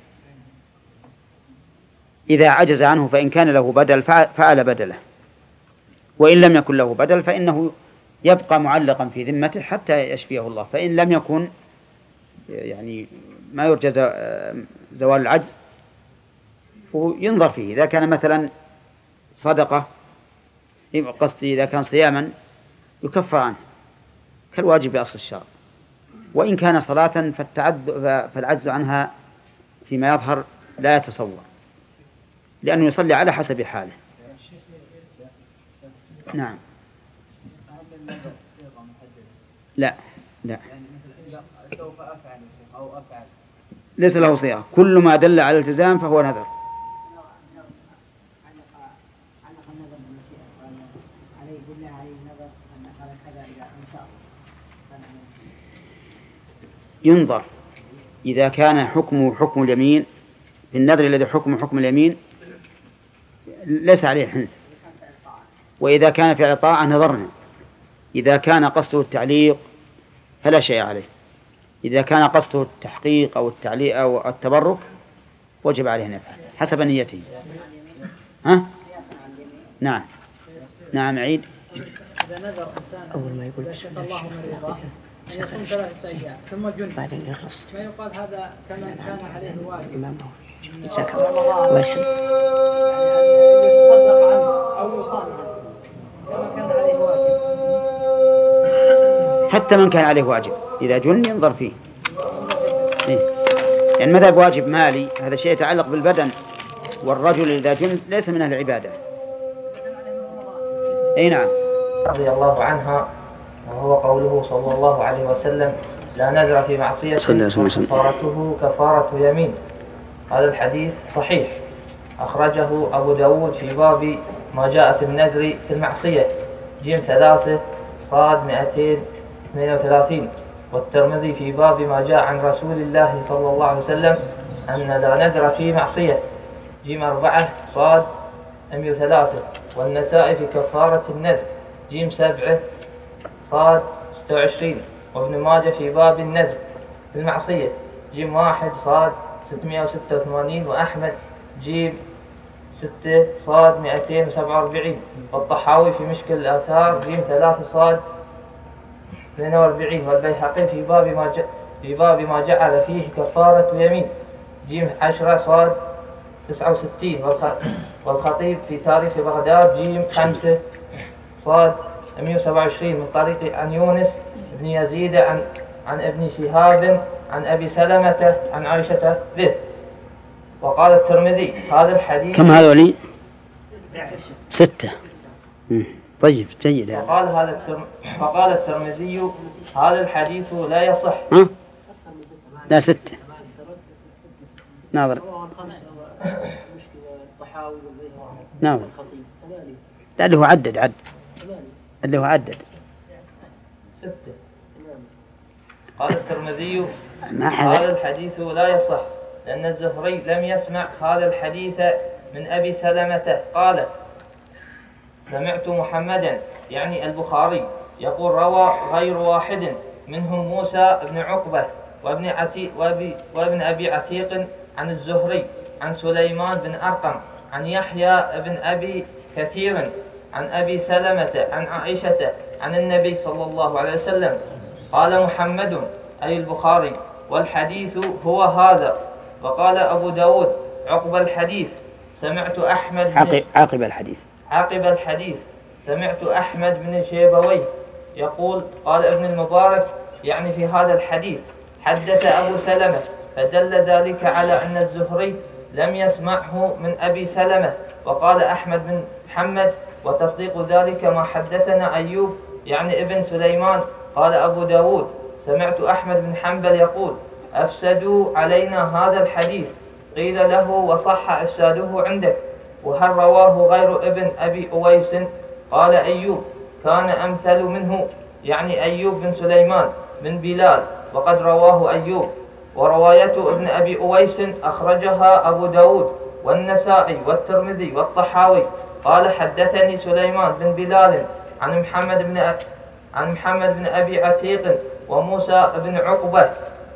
إذا عجز عنه فإن كان له بدل فعل بدله، وإن لم يكن له بدل فإنه يبقى معلقا في ذمته حتى يشفيه الله. فإن لم يكن يعني ما يرجى زوال العجز ينظر فيه. إذا كان مثلا صدقة قصدي إذا كان صياما يكفر عنه كالواجب بأصل الشرع، وإن كان صلاة فالعجز عنها فيما يظهر لا يتصور، لأنه يصلي على حسب حاله. نعم. لا لا ليس له صيغة، كل ما دل على الالتزام فهو نذر. ينظر إذا كان حكمه حكم اليمين في النذر الذي حكمه حكم اليمين ليس عليه حنث. وإذا كان فعل طاعة نظرنا. إذا كان قصده التعليق فلا شيء عليه. إذا كان قصده التحقيق أو التعليق أو التبرك وجب عليه نفعل حسب نيته. ها؟ نعم نعم عيد. إذا نذر إنسان أول ما يقول شفى الله مريضا أن يصوم ثلاثة أيام ثم جن بعدين يخلص ما يقال هذا كما كان عليه الواجب جزاك الله خير يتصدق عنه أو يصام عنه كما كان عليه واجب. حتى من كان عليه واجب إذا جن ينظر فيه. إيه؟ يعني مذهب واجب مالي هذا شيء يتعلق بالبدن، والرجل إذا جن ليس من أهل العبادة. أي نعم. رضي الله عنها وهو قوله صلى الله عليه وسلم لا نذر في معصية كفارته كفارة يمين. هذا الحديث صحيح أخرجه أبو داود في باب ما جاء في النذر في المعصية جيم ثلاثة صاد مئتين اثنين وثلاثين، والترمذي في باب ما جاء عن رسول الله صلى الله عليه وسلم أن لا نذر في معصية جيم أربعة صاد مئة وثلاثة، والنسائي في كفارة النذر جيم سبعة صاد ستة وعشرين، وابن ماجه في باب النذر في المعصية جيم واحد صاد ستمائة وستة وثمانين، وأحمد جيم ستة صاد مئتين وسبعة وأربعين، والطحاوي في مشكل الآثار جيم ثلاثة صاد اثنين وأربعين، والبيهقي في باب ما ج... في باب ما جعل فيه كفارة يمين جيم عشرة صاد تسعة وستين، والخ... والخطيب في تاريخ بغداد جيم خمسة صاد مئة وسبعة وعشرين من طريق عن يونس بن يزيد عن عن ابن شهاب عن أبي سلمة عن عائشة به. وقال الترمذي هذا الحديث كم هذولي؟ ستة. طيب جيد. وقال هذا الترم... وقال الترمذي هذا الحديث لا يصح. ها؟ لا ستة. ناظر. نعم. لا اللي هو عدد عد. اللي هو عدد. ستة. قال الترمذي هذا الحديث لا يصح لأن الزهري لم يسمع هذا الحديث من أبي سلمة قال سمعت محمدا يعني البخاري يقول روى غير واحد منهم موسى بن عقبة وابن, عتي وابي وابن أبي عتيق عن الزهري عن سليمان بن أرقم عن يحيى بن أبي كثير عن أبي سلمة عن عائشة عن النبي صلى الله عليه وسلم. قال محمد أي البخاري والحديث هو هذا. وقال أبو داود عقب الحديث سمعت أحمد عقب, عقب الحديث عقب الحديث سمعت أحمد بن شيبويه يقول قال ابن المبارك يعني في هذا الحديث حدث أبو سلمة، فدل ذلك على أن الزهري لم يسمعه من أبي سلمة. وقال أحمد بن محمد وتصديق ذلك ما حدثنا أيوب يعني ابن سليمان. قال أبو داود سمعت أحمد بن حنبل يقول أفسدوا علينا هذا الحديث. قيل له وصح إفساده عندك وهل رواه غير ابن أبي أويس؟ قال أيوب كان أمثل منه يعني أيوب بن سليمان بن بلال وقد رواه أيوب. ورواية ابن أبي أويس أخرجها أبو داود والنسائي والترمذي والطحاوي. قال حدثني سليمان بن بلال عن محمد بن أ... عن محمد بن أبي عتيق وموسى بن عقبة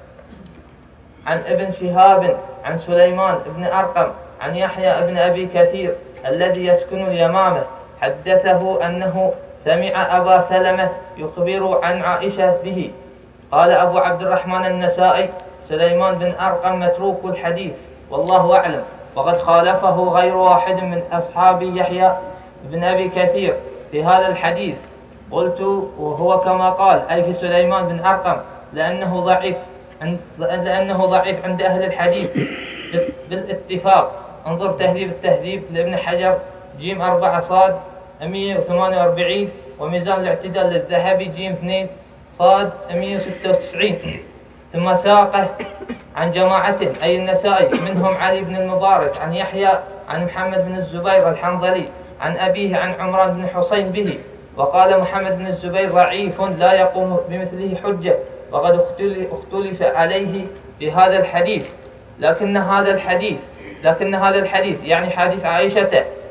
عن ابن شهاب عن سليمان بن أرقم عن يحيى بن أبي كثير الذي يسكن اليمامة حدثه أنه سمع أبا سلمة يخبر عن عائشة به. قال أبو عبد الرحمن النسائي سليمان بن أرقم متروك الحديث والله أعلم، وقد خالفه غير واحد من أصحاب يحيى بن أبي كثير في هذا الحديث. قلت وهو كما قال أي في سليمان بن أرقم لأنه ضعيف عند لأنه ضعيف عند أهل الحديث بالاتفاق. انظر تهذيب التهذيب لابن حجر جيم أربعة صاد مئة وثمانية وأربعين، وميزان الاعتدال للذهبي جيم اثنين صاد مئة وستة وتسعين. ثم ساقه عن جماعة أي النسائي منهم علي بن المبارك عن يحيى عن محمد بن الزبير الحنظلي عن أبيه عن عمران بن حسين به. وقال محمد بن الزبير ضعيف لا يقوم بمثله حجة، وقد اختلف عليه بهذا الحديث. لكن هذا الحديث لكن هذا الحديث يعني حديث عائشة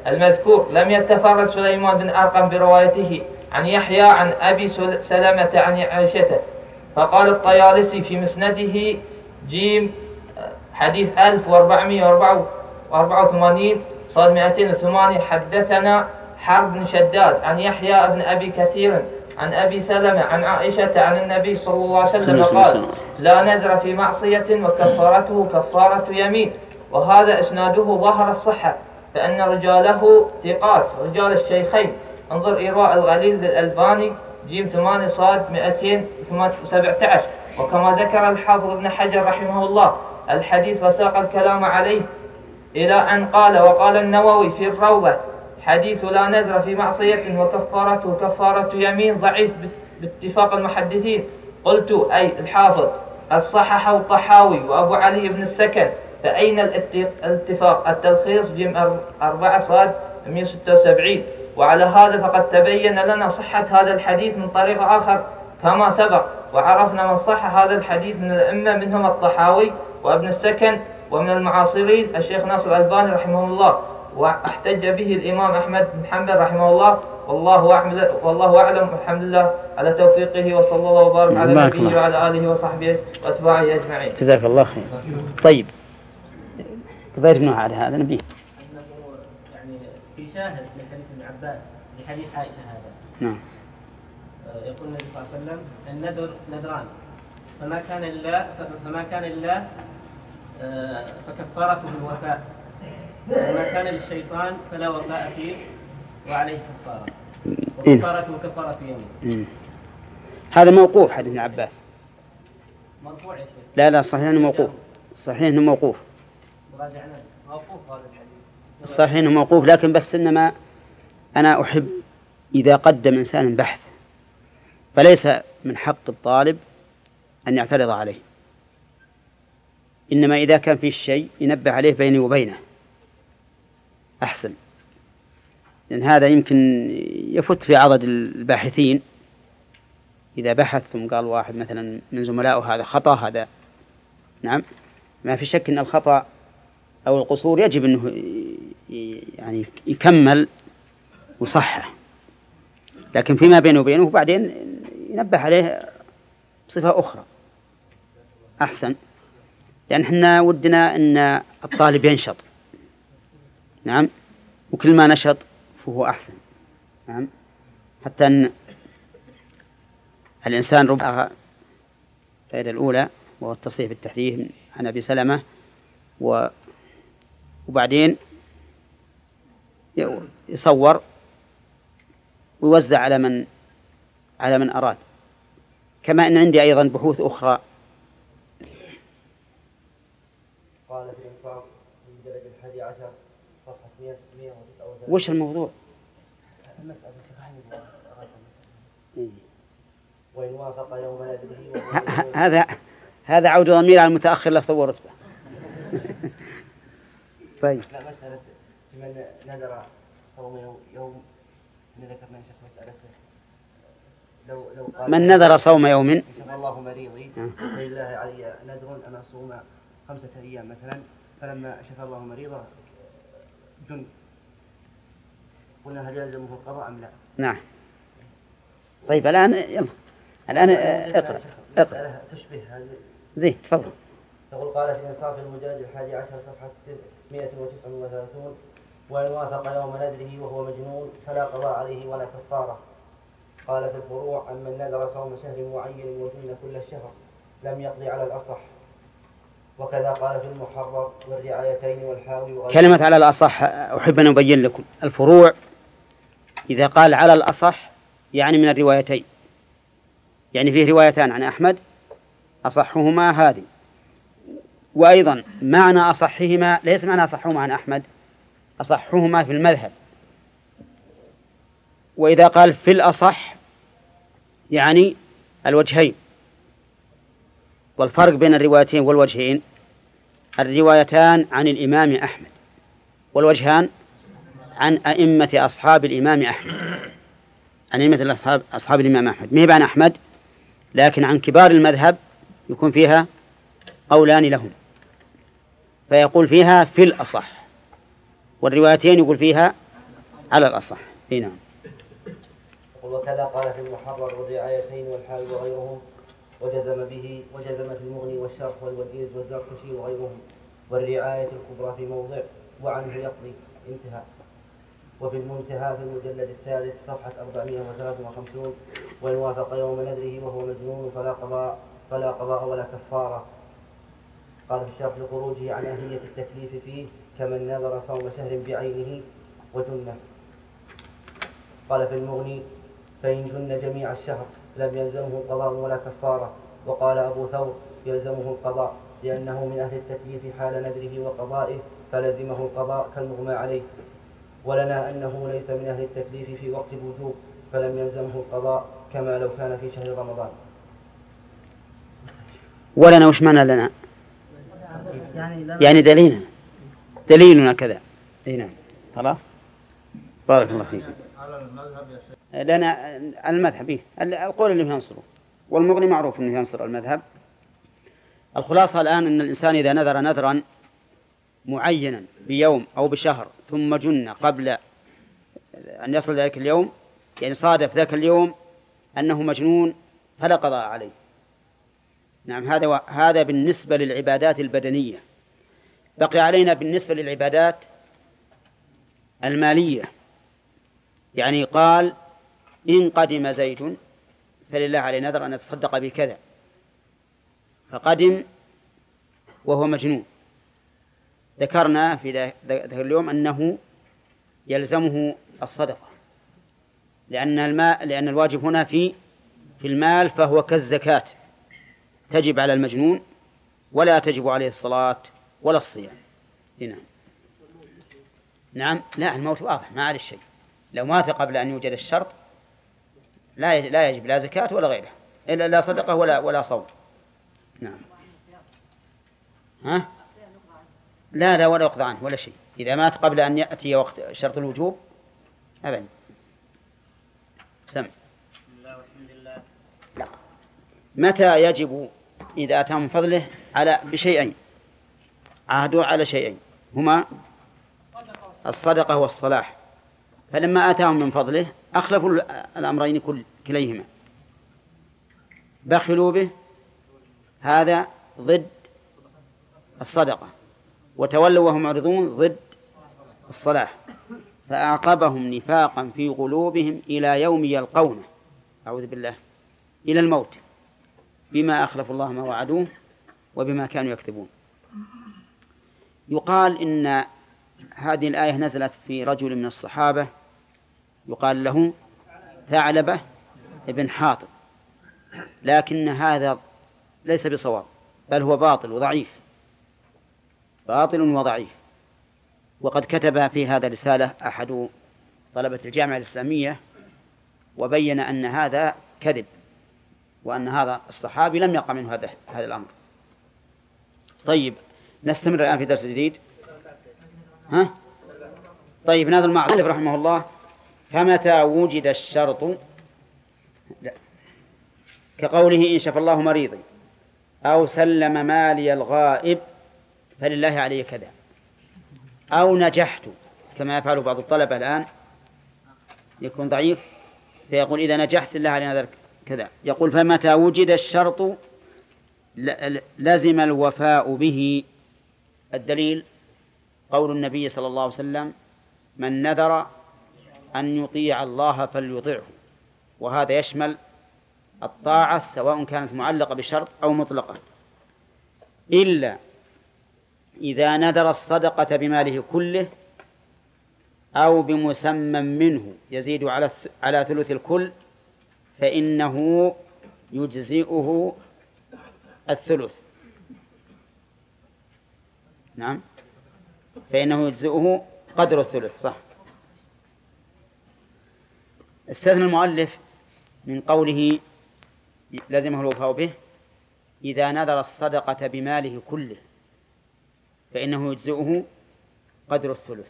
المذكور لم يتفرد سليمان بن أرقم بروايته عن يحيى عن أبي سلمة عن عائشة. فقال الطيالسي في مسنده جيم حديث ألف وأربعمائة وأربعة وثمانين صاد مئتين وثمانية حدثنا حرب بن شداد عن يحيى بن أبي كثير عن أبي سلمة عن عائشة عن النبي صلى الله عليه وسلم قال لا نذر في معصية وكفارته كفارة يمين. وهذا إسناده ظهر الصحة فأن رجاله ثقات رجال الشيخين. انظر إيواء الغليل للألباني جيم ثمانية صاد مئتين وسبعة عشر. وكما ذكر الحافظ ابن حجر رحمه الله الحديث وساق الكلام عليه إلى أن قال وقال النووي في الروضة حديث لا نذر في معصية وكفارته كفارة يمين ضعيف باتفاق المحدثين. قلت أي الحافظ الصححه الطحاوي وأبو علي بن السكن فأين الاتفاق؟ التلخيص جيم أربعة صاد مئة وستة وسبعين. وعلى هذا فقد تبين لنا صحة هذا الحديث من طريق آخر كما سبق. وعرفنا من صح هذا الحديث من الأئمة منهم الطحاوي وابن السكن ومن المعاصرين الشيخ ناصر الألباني رحمه الله. واحتج به الإمام أحمد بن حنبل رحمه الله. والله أعلم والله أعلم والحمد لله على توفيقه وصلى الله وبارك على نبيه وعلى آله وصحبه وأتباعه أجمعين. جزاك الله خير. طيب كبير ابن على هذا نبي أنه يعني في شاهد لحديث ابن عباس لحديث عائشة هذا. نعم. يقول النبي صلى الله عليه وسلم النذر نذران فما كان لله فما كان لله فكفارته الوفاء وما كان للشيطان فلا وفاء فيه وعليه كفارة وكفارته كفارة يمين. هذا موقوف حديث ابن عباس. مرفوع يا شيخ. لا لا صحيح انه موقوف. صحيح انه موقوف. راجعنا موقوف هذا الحديث. صحيح انه موقوف لكن بس انما انا احب اذا قدم انسان بحث فليس من حق الطالب ان يعترض عليه. انما اذا كان في شيء ينبه عليه بيني وبينه أحسن، لأن هذا يمكن يفت في عضد الباحثين إذا بحث ثم قال واحد مثلا من زملائه هذا خطأ هذا. نعم ما في شك أن الخطأ أو القصور يجب أنه يعني يكمل وصحه، لكن فيما بينه وبينه بعدين ينبه عليه بصفة أخرى أحسن، لأن احنا ودنا أن الطالب ينشط. نعم وكل ما نشط فهو أحسن. نعم حتى أن الإنسان ربما الفائدة الأولى وهو التصريح بالتحديث عن أبي سلمة و... وبعدين يصور ويوزع على من على من أراد. كما أن عندي أيضا بحوث أخرى. قال في الإنصاف من درجة الحادي عشر صفحة مئة وتسعة وثلاثين. وش الموضوع؟ المسألة إيه؟ وإن وافق يوم نذره هذا هذا عود ضمير على المتأخر لفظ ورتبة. طيب لا مسألة من نذر صوم يوم, يوم ذكرنا يا شيخ مسألة لو لو قال من نذر صوم يوم إن شاء الله مريضي لله علي نذر أن أصوم خمسة أيام مثلا، فلما شفى الله مريضه جن قلنا هل يلزمه القضاء أم لا؟ نعم. طيب الآن يلا الآن اقرأ اقرأ تشبه هذه زين تفضل. يقول قال في إنصاف المجلد الحادي عشر صفحة مئة وتسعة وثلاثين وإن وافق يوم نذره وهو مجنون فلا قضاء عليه ولا كفارة. قال في الفروع أما نذر صوم شهر معين وجن كل الشهر لم يقضي على الأصح. وكذا قال في المحرر والرعايتين والحاوي وغيره. كلمة على الأصح أحب أن أبين لكم الفروع إذا قال على الأصح يعني من الروايتين، يعني فيه روايتان عن أحمد أصحهما هذه، وأيضا معنى أصحهما ليس معنى أصحهما عن أحمد، أصحهما في المذهب. وإذا قال في الأصح يعني الوجهين. والفرق بين الروايتين والوجهين الروايتان عن الإمام أحمد والوجهان عن أئمة أصحاب الإمام أحمد، عن أئمة أصحاب أصحاب الإمام أحمد، ما هي عن أحمد لكن عن كبار المذهب يكون فيها قولان لهم، فيقول فيها في الأصح، والروايتين يقول فيها على الأصح. اي نعم. وكذا قال في المحرر والرعايتين والحال وغيرهم، وجزم به وجزم في المغني والشرح والوجيز والزركشي وغيرهم، والرعاية الكبرى في موضع وعنه يقضي. انتهى. وفي المنتهى في المجلد الثالث صفحة أربعمائة وثلاثة وخمسين: وإن وافق يوم نذره وهو مجنون فلا قضاء فلا قضاء ولا كفارة. قال في الشرح لخروجه عن أهلية التكليف فيه كمن نذر صوم شهر بعينه وجنة. قال في المغني: فإن جن جميع الشهر لم يلزمه قضاء ولا كفارة. وقال أبو ثور: يلزمه القضاء لأنه من أهل التكليف حال نذره وقضائه فلزمه القضاء كالمغمى عليه. ولنا أنه ليس من أهل التكليف في وقت الوجوب فلم يلزمه القضاء كما لو كان في شهر رمضان. ولنا وش معنى لنا؟ يعني دليلنا دليلنا كذا. اي نعم. خلاص بارك الله فيكم. لنا المذهب إيه؟ القول اللي ينصره، والمغني معروف أنه ينصر المذهب. الخلاصة الآن أن الإنسان إذا نذر نذرا معينا بيوم أو بشهر ثم جن قبل أن يصل ذلك اليوم، يعني صادف ذاك اليوم أنه مجنون فلا قضاء عليه. نعم. هذا هذا بالنسبة للعبادات البدنية. بقي علينا بالنسبة للعبادات المالية. يعني قال: إن قدم زيد فلله عليه نذر أن يتصدق بكذا، فقدم وهو مجنون. ذكرنا في ذلك اليوم أنه يلزمه الصدقة، لأن الماء لأن الواجب هنا في في المال، فهو كالزكاة تجب على المجنون ولا تجب عليه الصلاة ولا الصيام. هنا. نعم. لا، الموت واضح ما عليه شيء. لو مات قبل أن يوجد الشرط لا لا يجب لا زكاة ولا غيره، إلا لا صدقة ولا ولا صوم. نعم. ها؟ لا لا ولا يقضى عنه ولا شيء إذا مات قبل أن يأتي وقت شرط الوجوب أبدا. سمع. لا. متى يجب؟ إذا أتى من فضله على بشيئين، عهدوا على شيئين هما الصدقة والصلاح. فلما آتاهم من فضله أخلفوا الأمرين كل كليهما، بخلوا به، هذا ضد الصدقة، وتولوا وهم معرضون ضد الصلاح، فأعقبهم نفاقا في قلوبهم إلى يوم يلقونه، أعوذ بالله، إلى الموت، بما أخلفوا الله ما وعدوه وبما كانوا يكذبون. يقال إن هذه الآية نزلت في رجل من الصحابة يقال له ثعلبة ابن حاطب، لكن هذا ليس بصواب، بل هو باطل وضعيف، باطل وضعيف. وقد كتب في هذا رسالة أحد طلبة الجامعة الإسلامية وبين أن هذا كذب، وأن هذا الصحابي لم يقع منه هذا هذا الأمر. طيب نستمر الآن في درس جديد. ها؟ طيب ناظر المعلف رحمه الله: فمتى وجد الشرط، لا. كقوله: إن شفى الله مريضي، أو سلم مالي الغائب فلله علي كذا، أو نجحت، كما يفعل بعض الطلبة الآن، يكون ضعيف فيقول إذا نجحت لله علي نذر كذا. يقول: فمتى وجد الشرط لزم الوفاء به. الدليل قول النبي صلى الله عليه وسلم: من نذر أن يطيع الله فليطيعه. وهذا يشمل الطاعة سواء كانت معلقة بشرط أو مطلقة، إلا إذا نذر الصدقة بماله كله أو بمسمى منه يزيد على على ثلث الكل، فإنه يجزئه الثلث. نعم، فإنه يجزئه قدر الثلث. صح. استثنى المؤلف من قوله لازمه الوفاء به إذا نذر الصدقة بماله كله فإنه يجزئه قدر الثلث.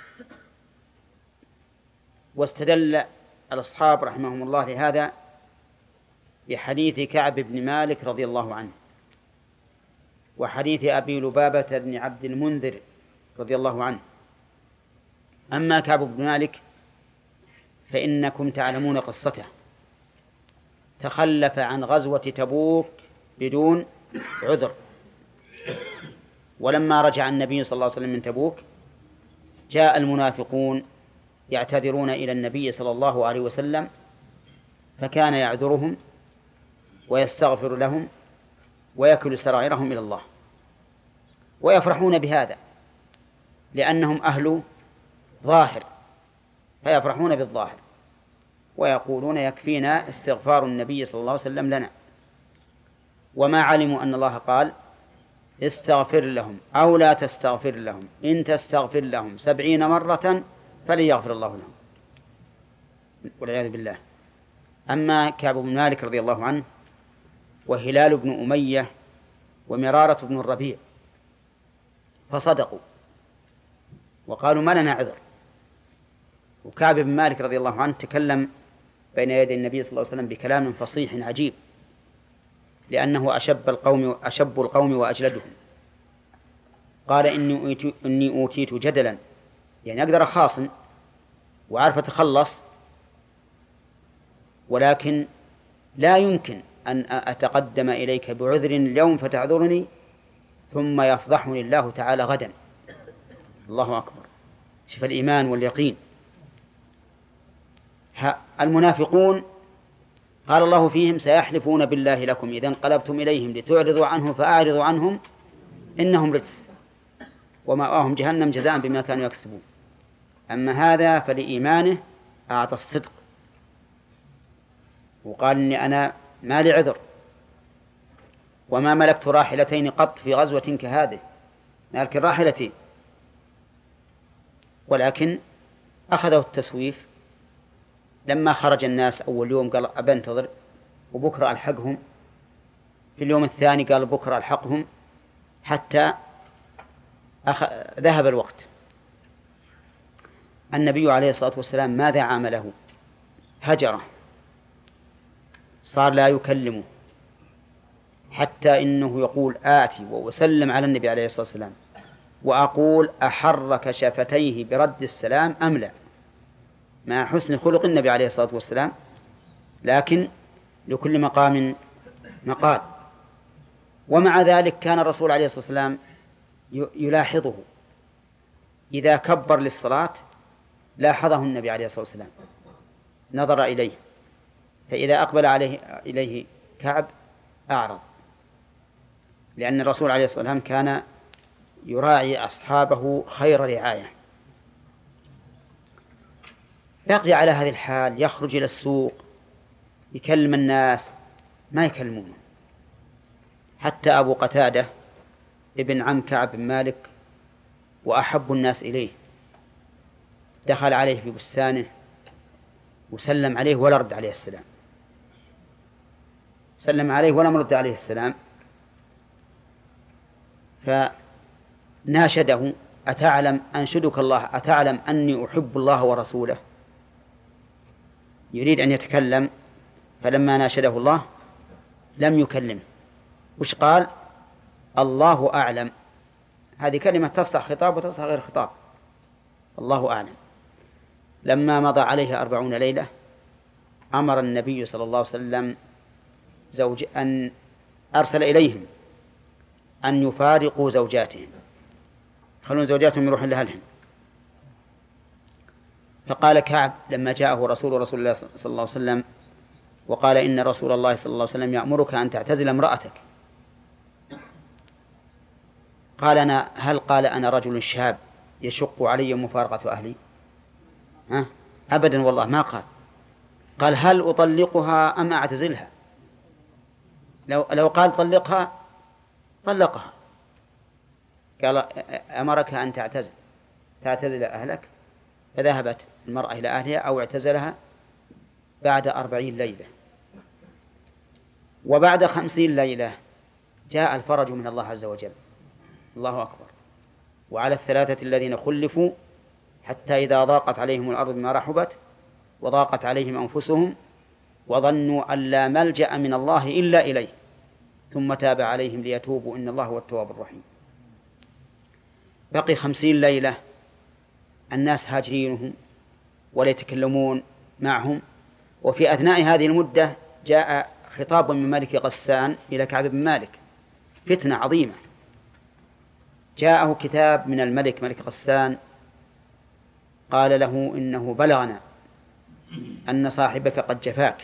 واستدل الأصحاب رحمهم الله لهذا بحديث كعب بن مالك رضي الله عنه، وحديث أبي لبابة بن عبد المنذر رضي الله عنه. أما كعب بن مالك فإنكم تعلمون قصته، تخلف عن غزوة تبوك بدون عذر، ولما رجع النبي صلى الله عليه وسلم من تبوك جاء المنافقون يعتذرون إلى النبي صلى الله عليه وسلم، فكان يعذرهم ويستغفر لهم ويكل سرائرهم إلى الله، ويفرحون بهذا لأنهم أهل ظاهر، فيفرحون بالظاهر ويقولون يكفينا استغفار النبي صلى الله عليه وسلم لنا، وما علموا أن الله قال استغفر لهم أو لا تستغفر لهم إن تستغفر لهم سبعين مرة فليغفر الله لهم، والعياذ بالله. أما كعب بن مالك رضي الله عنه وهلال بن أمية ومرارة بن الربيع فصدقوا وقالوا ما لنا عذر. وكعب بن مالك رضي الله عنه تكلم بين يدي النبي صلى الله عليه وسلم بكلام فصيح عجيب، لأنه أشب القوم أشب القوم وأجلدهم. قال إني أوتيت, إني أوتيت جدلا، يعني أقدر أخاصم وأعرف أتخلص، ولكن لا يمكن أن أتقدم إليك بعذر اليوم فتعذرني ثم يفضحني الله تعالى غدا. الله أكبر، شوف الإيمان واليقين. المنافقون قال الله فيهم سيحلفون بالله لكم إذا انقلبتم إليهم لتعرضوا عنه فأعرضوا عنهم إنهم رجس ومأواهم جهنم جزاء بما كانوا يكسبون. أما هذا فلإيمانه أعطى الصدق وقال إني أنا ما لي عذر وما ملكت راحلتين قط في غزوة كهذه، مالك الراحلتين، ولكن أخذه التسويف. لما خرج الناس أول يوم قال أبنتظر وبكرة ألحقهم، في اليوم الثاني قال بكرة ألحقهم، حتى أخ... ذهب الوقت. النبي عليه الصلاة والسلام ماذا عامله؟ هجره، صار لا يكلمه، حتى إنه يقول آتي وأسلم على النبي عليه الصلاة والسلام وأقول أحرك شفتيه برد السلام أم لا، مع حسن خلق النبي عليه الصلاة والسلام، لكن لكل مقام مقال. ومع ذلك كان الرسول عليه الصلاة والسلام يلاحظه إذا كبر للصلاة، لاحظه النبي عليه الصلاة والسلام نظر إليه، فإذا أقبل عليه إليه كعب أعرض، لأن الرسول عليه الصلاة والسلام كان يراعي أصحابه خير رعاية. يقضي على هذه الحال، يخرج إلى السوق يكلم الناس ما يكلمونه. حتى أبو قتادة ابن عم كعب بن مالك وأحب الناس إليه دخل عليه في بستانه وسلم عليه ولا رد عليه السلام، سلم عليه ولم يرد عليه السلام، فناشده أتعلم أنشدك الله أتعلم أني أحب الله ورسوله، يريد أن يتكلم، فلما ناشده الله لم يكلم. وش قال؟ الله أعلم. هذه كلمة تصلح خطاب وتصلح غير خطاب، الله أعلم. لما مضى عليه أربعون ليلة أمر النبي صلى الله عليه وسلم زوج أن أرسل إليهم أن يفارقوا زوجاتهم، خلون زوجاتهم يروحون لأهلهم. فقال كعب لما جاءه رسول رسول الله صلى الله عليه وسلم وقال إن رسول الله صلى الله عليه وسلم يأمرك أن تعتزل امرأتك، قال أنا هل قال أنا رجل شاب يشق علي مفارقة أهلي؟ ها؟ أبدا والله ما قال. قال هل أطلقها أم أعتزلها؟ لو, لو قال طلقها طلقها. قال أمرك أن تعتزل تعتزل أهلك، فذهبت المرأة إلى أهلها أو اعتزلها بعد أربعين ليلة. وبعد خمسين ليلة جاء الفرج من الله عز وجل، الله أكبر. وعلى الثلاثة الذين خلفوا حتى إذا ضاقت عليهم الأرض بما رحبت وضاقت عليهم أنفسهم وظنوا أن لا ملجأ من الله إلا إليه ثم تاب عليهم ليتوبوا إن الله هو التواب الرحيم. بقي خمسين ليلة الناس هاجرينهم ولا يتكلمون معهم. وفي أثناء هذه المدة جاء خطاب من ملك غسان إلى كعب بن مالك، فتنة عظيمة. جاءه كتاب من الملك ملك غسان قال له إنه بلغنا أن صاحبك قد جفاك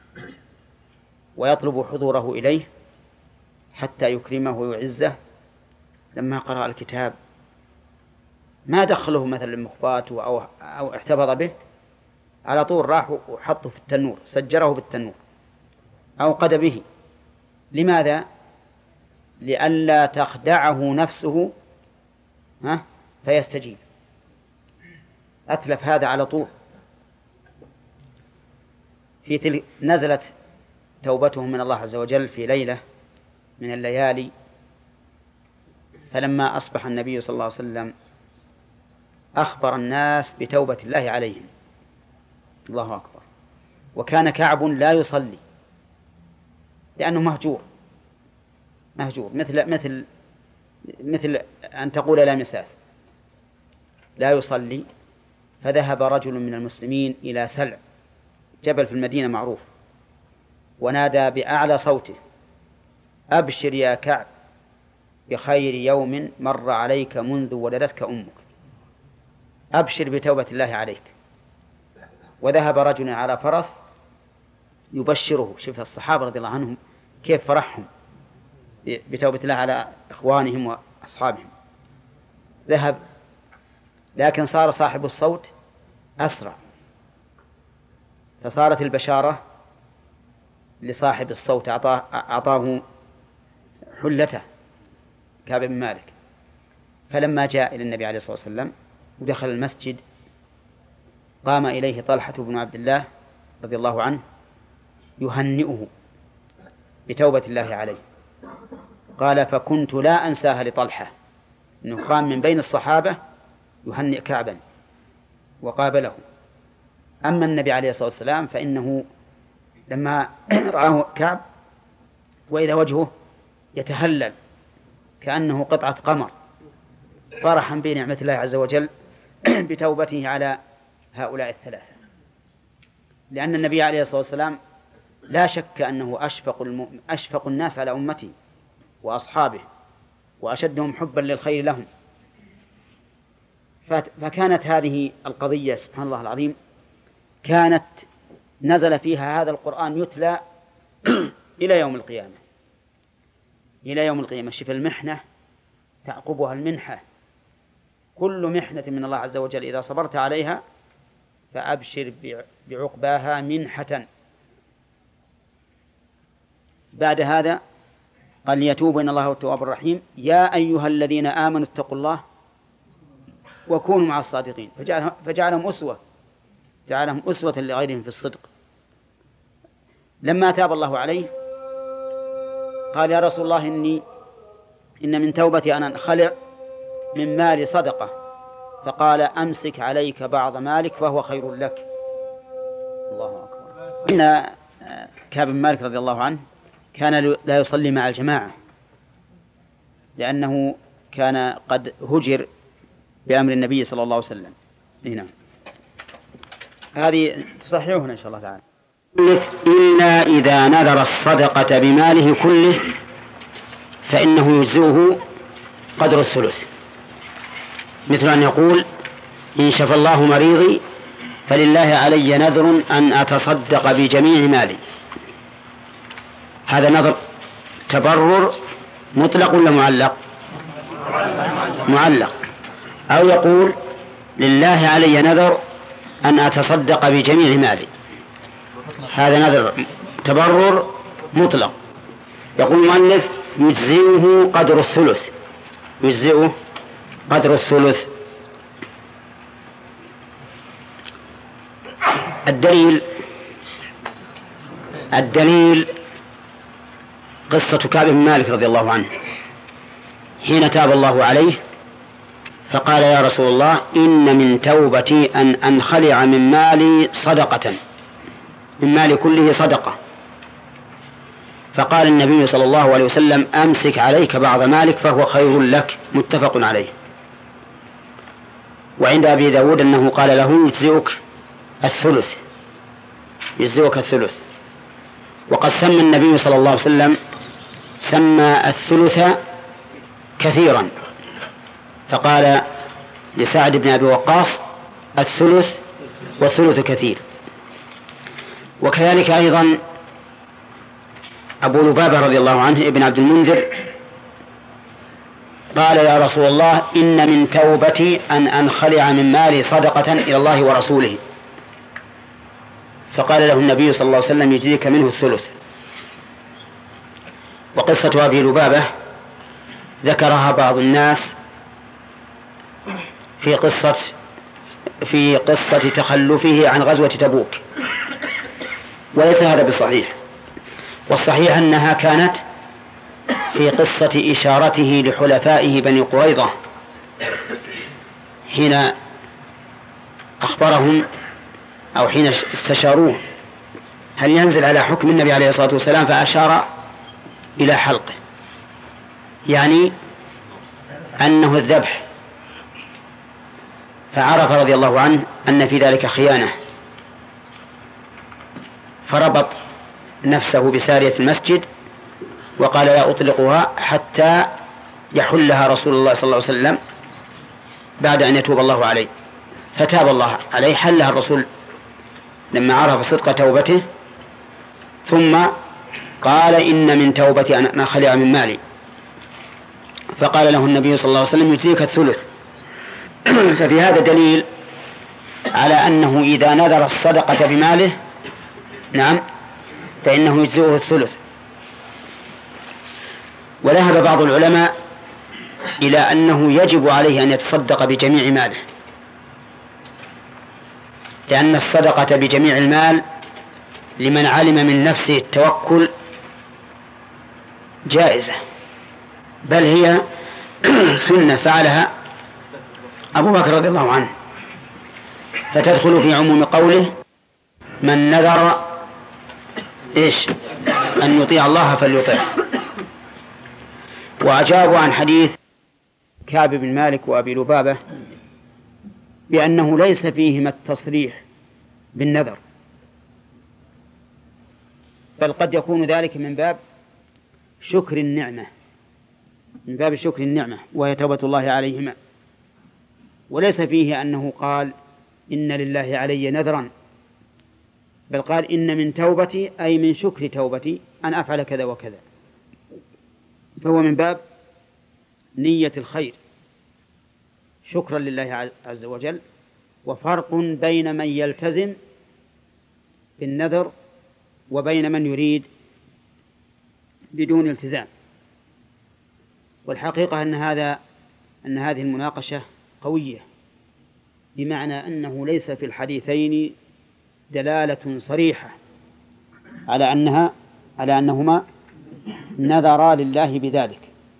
ويطلب حضوره إليه حتى يكرمه ويعزه. لما قرأ الكتاب ما دخله مثل المخبات أو, أو احتفظ به، على طول راح وحطه في التنور، سجره بالتنور أو قد به. لماذا؟ لئلا تخدعه نفسه ها فيستجيب. أتلف هذا على طول. في تلك نزلت توبتهم من الله عز وجل في ليلة من الليالي، فلما أصبح النبي صلى الله عليه وسلم أخبر الناس بتوبة الله عليهم. الله أكبر. وكان كعب لا يصلي لأنه مهجور مهجور مثل مثل مثل أن تقول لا مساس، لا يصلي. فذهب رجل من المسلمين إلى سلع، جبل في المدينة معروف، ونادى بأعلى صوته: أبشر يا كعب بخير يوم مر عليك منذ ولدتك أمك، أبشر بتوبة الله عليك. وذهب رجل على فرس يبشره. شوف الصحابة رضي الله عنهم كيف فرحهم بتوبة الله على إخوانهم وأصحابهم. ذهب، لكن صار صاحب الصوت أسرع، فصارت البشارة لصاحب الصوت، أعطاه, أعطاه حلته كعب بن مالك. فلما جاء إلى النبي عليه الصلاة والسلام ودخل المسجد قام إليه طلحة بن عبد الله رضي الله عنه يهنئه بتوبة الله عليه. قال: فكنت لا أنساها لطلحة، إنه قام من بين الصحابة يهنئ كعبا وقابله. أما النبي عليه الصلاة والسلام فإنه لما رآه كعب وإذا وجهه يتهلل كأنه قطعة قمر، فرحا بنعمة الله عز وجل بتوبته على هؤلاء الثلاثة. لأن النبي عليه الصلاة والسلام لا شك أنه أشفق, الم... أشفق الناس على أمته وأصحابه وأشدهم حبا للخير لهم. فكانت هذه القضية سبحان الله العظيم كانت نزل فيها هذا القرآن يتلى إلى يوم القيامة، إلى يوم القيامة. شوف المحنة تعقبها المنحة، كل محنة من الله عز وجل إذا صبرت عليها فأبشر بعقباها منحة. بعد هذا قال: ليتوبوا إن الله هو التواب الرحيم، يا أيها الذين آمنوا اتقوا الله وكونوا مع الصادقين. فجعلهم, فجعلهم أسوة، جعلهم أسوة لغيرهم في الصدق. لما تاب الله عليه قال: يا رسول الله إني إن من توبتي أن أنخلع من مالي صدقة. فقال: أمسك عليك بعض مالك فهو خير لك. الله أكبر. إن كعب بن مالك رضي الله عنه كان لا يصلي مع الجماعة لأنه كان قد هجر بأمر النبي صلى الله عليه وسلم. هنا هذه تصحيحنا إن شاء الله تعالى. إلا إذا نذر الصدقة بماله كله فإنه يجزئه قدر الثلث، مثل أن يقول: إن شفى الله مريضي فلله علي نذر أن أتصدق بجميع مالي. هذا نذر تبرر مطلق ولا معلق؟ معلق. أو يقول: لله علي نذر أن أتصدق بجميع مالي، هذا نذر تبرر مطلق. يقول المؤلف: يجزئه قدر الثلث، يجزئه قدر الثلث. الدليل الدليل قصة كعب بن مالك رضي الله عنه حين تاب الله عليه فقال: يا رسول الله إن من توبتي أن أنخلع من مالي صدقة، من مالي كله صدقة. فقال النبي صلى الله عليه وسلم: أمسك عليك بعض مالك فهو خير لك، متفق عليه. وعند أبي داود أنه قال له: يجزئك الثلث، يجزئك الثلث. وقد سمى النبي صلى الله عليه وسلم سمى الثلث كثيرا، فقال لسعد بن أبي وقاص الثلث والثلث كثير. وكذلك أيضا أبو لبابة رضي الله عنه ابن عبد المنذر قال يا رسول الله إن من توبتي أن أنخلع من مالي صدقة إلى الله ورسوله، فقال له النبي صلى الله عليه وسلم يجزيك منه الثلث. وقصة أبي لبابة ذكرها بعض الناس في قصة في قصة تخلفه عن غزوة تبوك، وليس هذا بصحيح، والصحيح أنها كانت في قصة إشارته لحلفائه بني قريظة حين أخبرهم أو حين استشاروه هل ينزل على حكم النبي عليه الصلاة والسلام، فأشار إلى حلقه، يعني أنه الذبح، فعرف رضي الله عنه أن في ذلك خيانة، فربط نفسه بسارية المسجد وقال لا أطلقها حتى يحلها رسول الله صلى الله عليه وسلم بعد أن يتوب الله عليه، فتاب الله عليه، حلها الرسول لما عرف صدق توبته، ثم قال إن من توبتي أن أخلع من مالي، فقال له النبي صلى الله عليه وسلم يجزيك الثلث. ففي هذا دليل على أنه إذا نذر الصدقة بماله نعم فإنه يجزئه الثلث. وذهب بعض العلماء إلى أنه يجب عليه أن يتصدق بجميع ماله، لأن الصدقة بجميع المال لمن علم من نفسه التوكل جائزة، بل هي سنة فعلها أبو بكر رضي الله عنه، فتدخل في عموم قوله من نذر إيش أن يطيع الله فليطيع. وأجابوا عن حديث كعب بن مالك وأبي لبابة بأنه ليس فيهما التصريح بالنذر، بل قد يكون ذلك من باب شكر النعمة، من باب شكر النعمة وهي توبة الله عليهما، وليس فيه أنه قال إن لله علي نذرا، بل قال إن من توبتي أي من شكر توبتي أن أفعل كذا وكذا، فهو من باب نية الخير شكرا لله عز وجل. وفرق بين من يلتزم بالنذر وبين من يريد بدون التزام. والحقيقة أن هذا أن هذه المناقشة قوية، بمعنى أنه ليس في الحديثين دلالة صريحة على أنها على أنهما نذرا لله بذلك.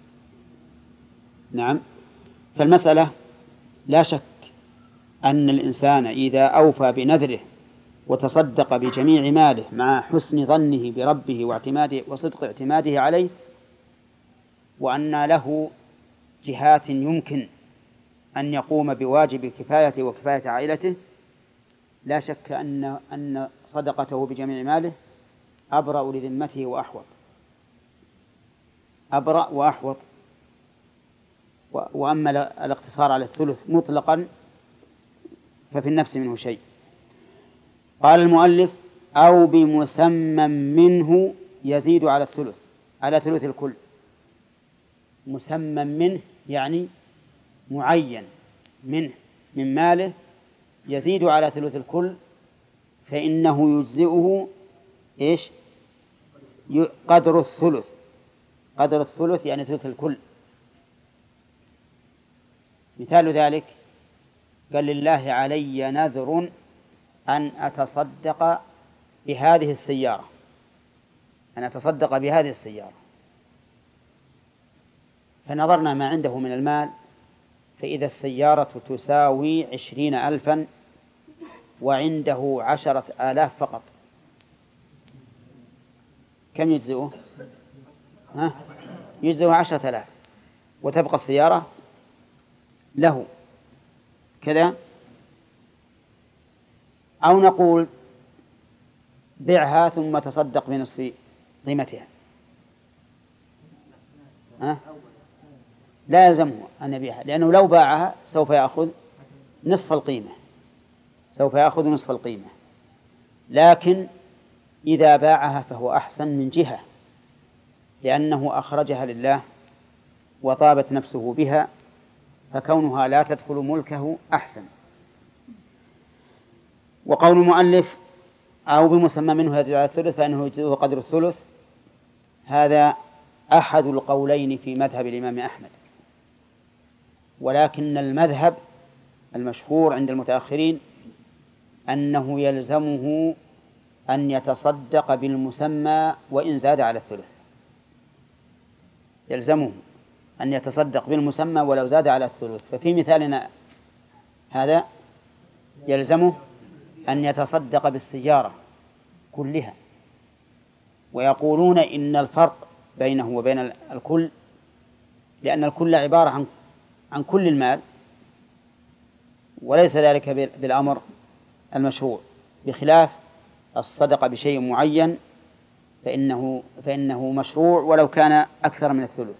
نعم، فالمسألة لا شك أن الإنسان إذا أوفى بنذره وتصدق بجميع ماله مع حسن ظنه بربه واعتماده وصدق اعتماده عليه، وأن له جهات يمكن أن يقوم بواجب كفايته وكفاية عائلته، لا شك أن أن صدقته بجميع ماله أبرأ لذمته وأحوط، أبرأ وأحوط. وأما الاقتصار على الثلث مطلقا ففي النفس منه شيء. قال المؤلف أو بمسمى منه يزيد على الثلث، على ثلث الكل. مسمى منه يعني معين منه من ماله يزيد على ثلث الكل، فإنه يجزئه إيش قدر الثلث، قدر الثلث يعني ثلث الكل. مثال ذلك قال لله علي نذر أن أتصدق بهذه السيارة، أن أتصدق بهذه السيارة، فنظرنا ما عنده من المال فإذا السيارة تساوي عشرين ألفا وعنده عشرة آلاف فقط، كم يجزئه؟ ها؟ يجزئه عشرة آلاف وتبقى السيارة له كذا. أو نقول بيعها ثم تصدق بنصف قيمتها. أه؟ لا يلزمه أن يبيعها، لأنه لو باعها سوف يأخذ نصف القيمة، سوف يأخذ نصف القيمة. لكن إذا باعها فهو أحسن من جهة، لأنه أخرجها لله وطابت نفسه بها، فكونها لا تدخل ملكه أحسن. وقول المؤلف أو بمسمى منه يزيد على الثلث فإنه يجزئه قدر الثلث، هذا أحد القولين في مذهب الإمام أحمد، ولكن المذهب المشهور عند المتأخرين أنه يلزمه أن يتصدق بالمسمى وإن زاد على الثلث، يلزمه أن يتصدق بالمسمى ولو زاد على الثلث. ففي مثالنا هذا يلزمه أن يتصدق بالسيارة كلها، ويقولون إن الفرق بينه وبين الكل لأن الكل عبارة عن عن كل المال، وليس ذلك بالأمر المشروع، بخلاف الصدقة بشيء معين فإنه فإنه مشروع ولو كان أكثر من الثلث.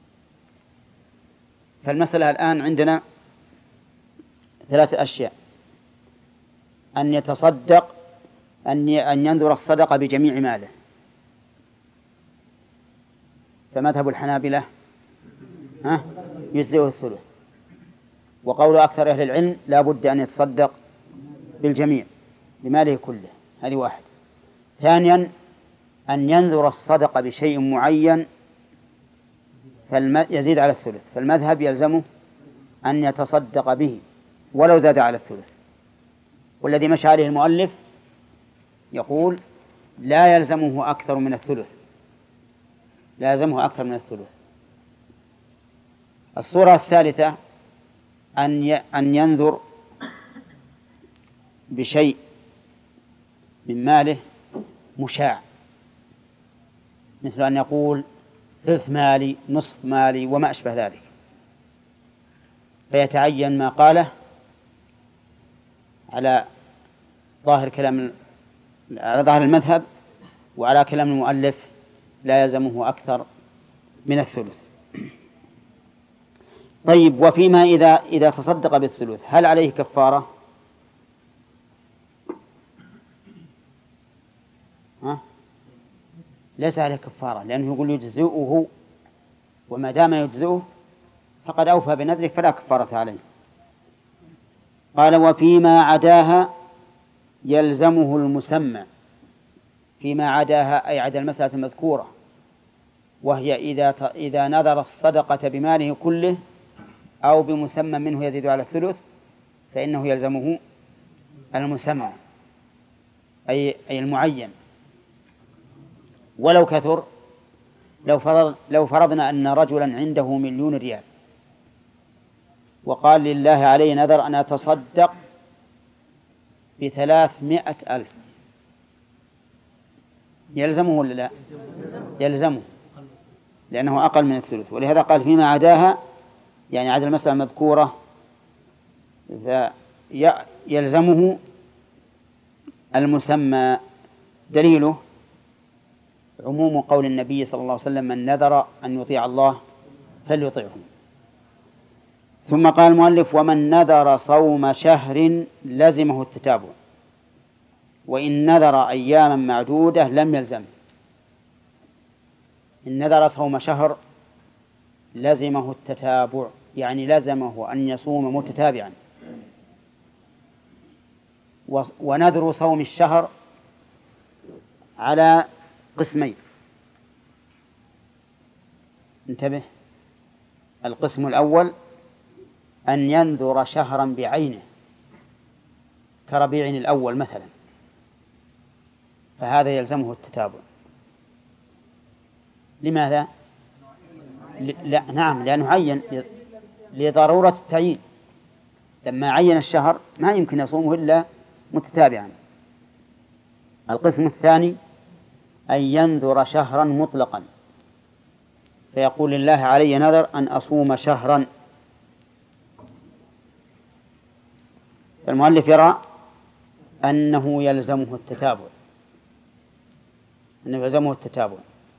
فالمسألة الآن عندنا ثلاثة أشياء: أن يتصدق، أن أن ينذر الصدقة بجميع ماله، فمذهب الحنابلة ها يجزئه الثلث، وقول أكثر أهل العلم لا بد أن يتصدق بالجميع بماله كله. هذه واحد. ثانيا أن ينذر الصدقة بشيء معين يزيد على الثلث، فالمذهب يلزمه أن يتصدق به ولو زاد على الثلث. والذي مشى عليه المؤلف يقول لا يلزمه أكثر من الثلث، لا يلزمه أكثر من الثلث. الصورة الثالثة أن أن ينذر بشيء من ماله مشاع، مثل أن يقول ثلث مالي، نصف مالي، وما أشبه ذلك، فيتعين ما قاله على ظاهر كلام على ظاهر المذهب، وعلى كلام المؤلف لا يلزمه أكثر من الثلث. طيب، وفيما إذا إذا تصدق بالثلث هل عليه كفارة؟ ها؟ ليس عليه كفارة، لأنه يقول يجزئه، وما دام يجزئه فقد أوفى بنذره فلا كفارة عليه. قال وفيما عداها يلزمه المسمى. فيما عداها أي عدا المسألة المذكورة، وهي إذا إذا نذر الصدقة بماله كله أو بمسمى منه يزيد على الثلث فإنه يلزمه المسمى أي أي المعين ولو كثر. لو فرض لو فرضنا أن رجلا عنده مليون ريال وقال لله علي نذر أن أتصدق بثلاثمائة ألف، يلزمه ولا لا؟ يلزمه، لأنه أقل من الثلث. ولهذا قال فيما عداها، يعني عدا المسألة المذكورة، يلزمه المسمى. دليله عموم قول النبي صلى الله عليه وسلم من نذر أن يطيع الله فليطيعه. ثم قال المؤلف ومن نذر صوم شهر لزمه التتابع، وإن نذر أياما معدودة لم يلزم. إن نذر صوم شهر لزمه التتابع، يعني لزمه أن يصوم متتابعا. ونذر صوم الشهر على قسمين، انتبه. القسم الأول أن ينذر شهرا بعينه كربيع الأول مثلا، فهذا يلزمه التتابع. لماذا؟ لا نعم، لأنه عين لضرورة التعيين. لما عين الشهر ما يمكن يصومه إلا متتابعا. القسم الثاني أن ينذر شهرا مطلقا، فيقول لله علي نذر أن أصوم شهرا. فالمؤلف يرى أنه يلزمه التتابع، أنه يلزمه التتابع.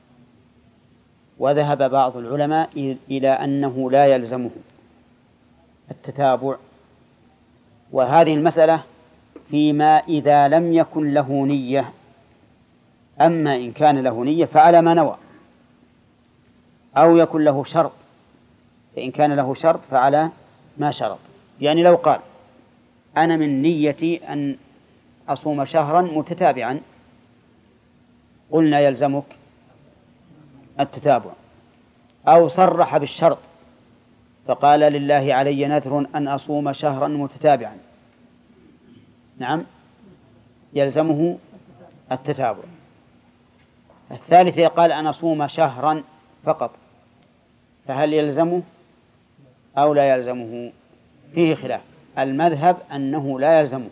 وذهب بعض العلماء إلى أنه لا يلزمه التتابع، وهذه المسألة فيما إذا لم يكن له نية. أما إن كان له نية فعلى ما نوى، أو يكن له شرط، فإن كان له شرط فعلى ما شرط. يعني لو قال أنا من نيتي أن أصوم شهرا متتابعا، قلنا يلزمك التتابع. أو صرح بالشرط فقال لله علي نذر أن أصوم شهرا متتابعا، نعم يلزمه التتابع. الثالث قال أن أصوم شهرا فقط، فهل يلزمه أو لا يلزمه؟ فيه خلاف. المذهب أنه لا يلزمه،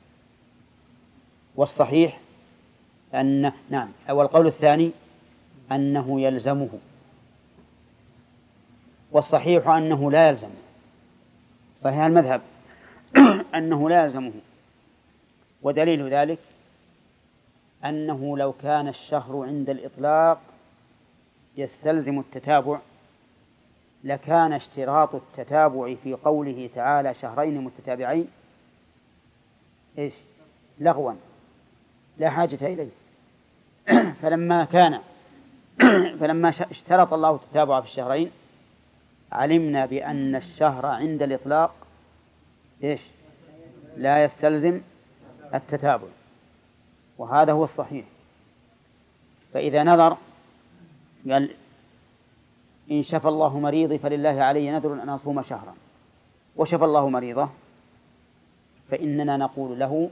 والصحيح أن نعم والقول الثاني أنه يلزمه، والصحيح أنه لا يلزمه. صحيح المذهب أنه لا يلزمه، ودليل ذلك أنه لو كان الشهر عند الإطلاق يستلزم التتابع لكان اشتراط التتابع في قوله تعالى شهرين متتابعين إيش؟ لغوا لا حاجة إليه. فلما كان فلما اشترط الله التتابع في الشهرين علمنا بأن الشهر عند الإطلاق إيش؟ لا يستلزم التتابع، وهذا هو الصحيح. فإذا نظر قال إن شفى الله مريضي فلله علي نذر أن أصوم شهرا، وشفى الله مريضه، فإننا نقول له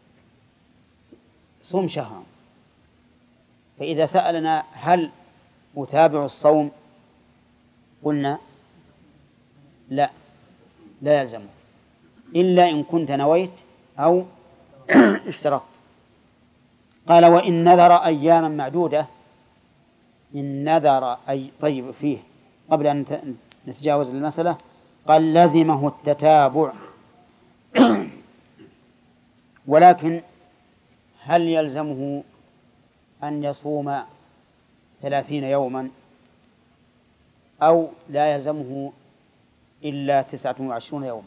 صم شهرا. فإذا سألنا هل أتابع الصوم قلنا لا لا يلزمه إلا إن كنت نويت أو اشترطت. قال وإن نذر أياما معدودة، إن نذر أي طيب فيه قبل أن نتجاوز المسألة قال لزمه التتابع. ولكن هل يلزمه أن يصوم ثلاثين يوما أو لا يلزمه إلا تسعة وعشرون يوما؟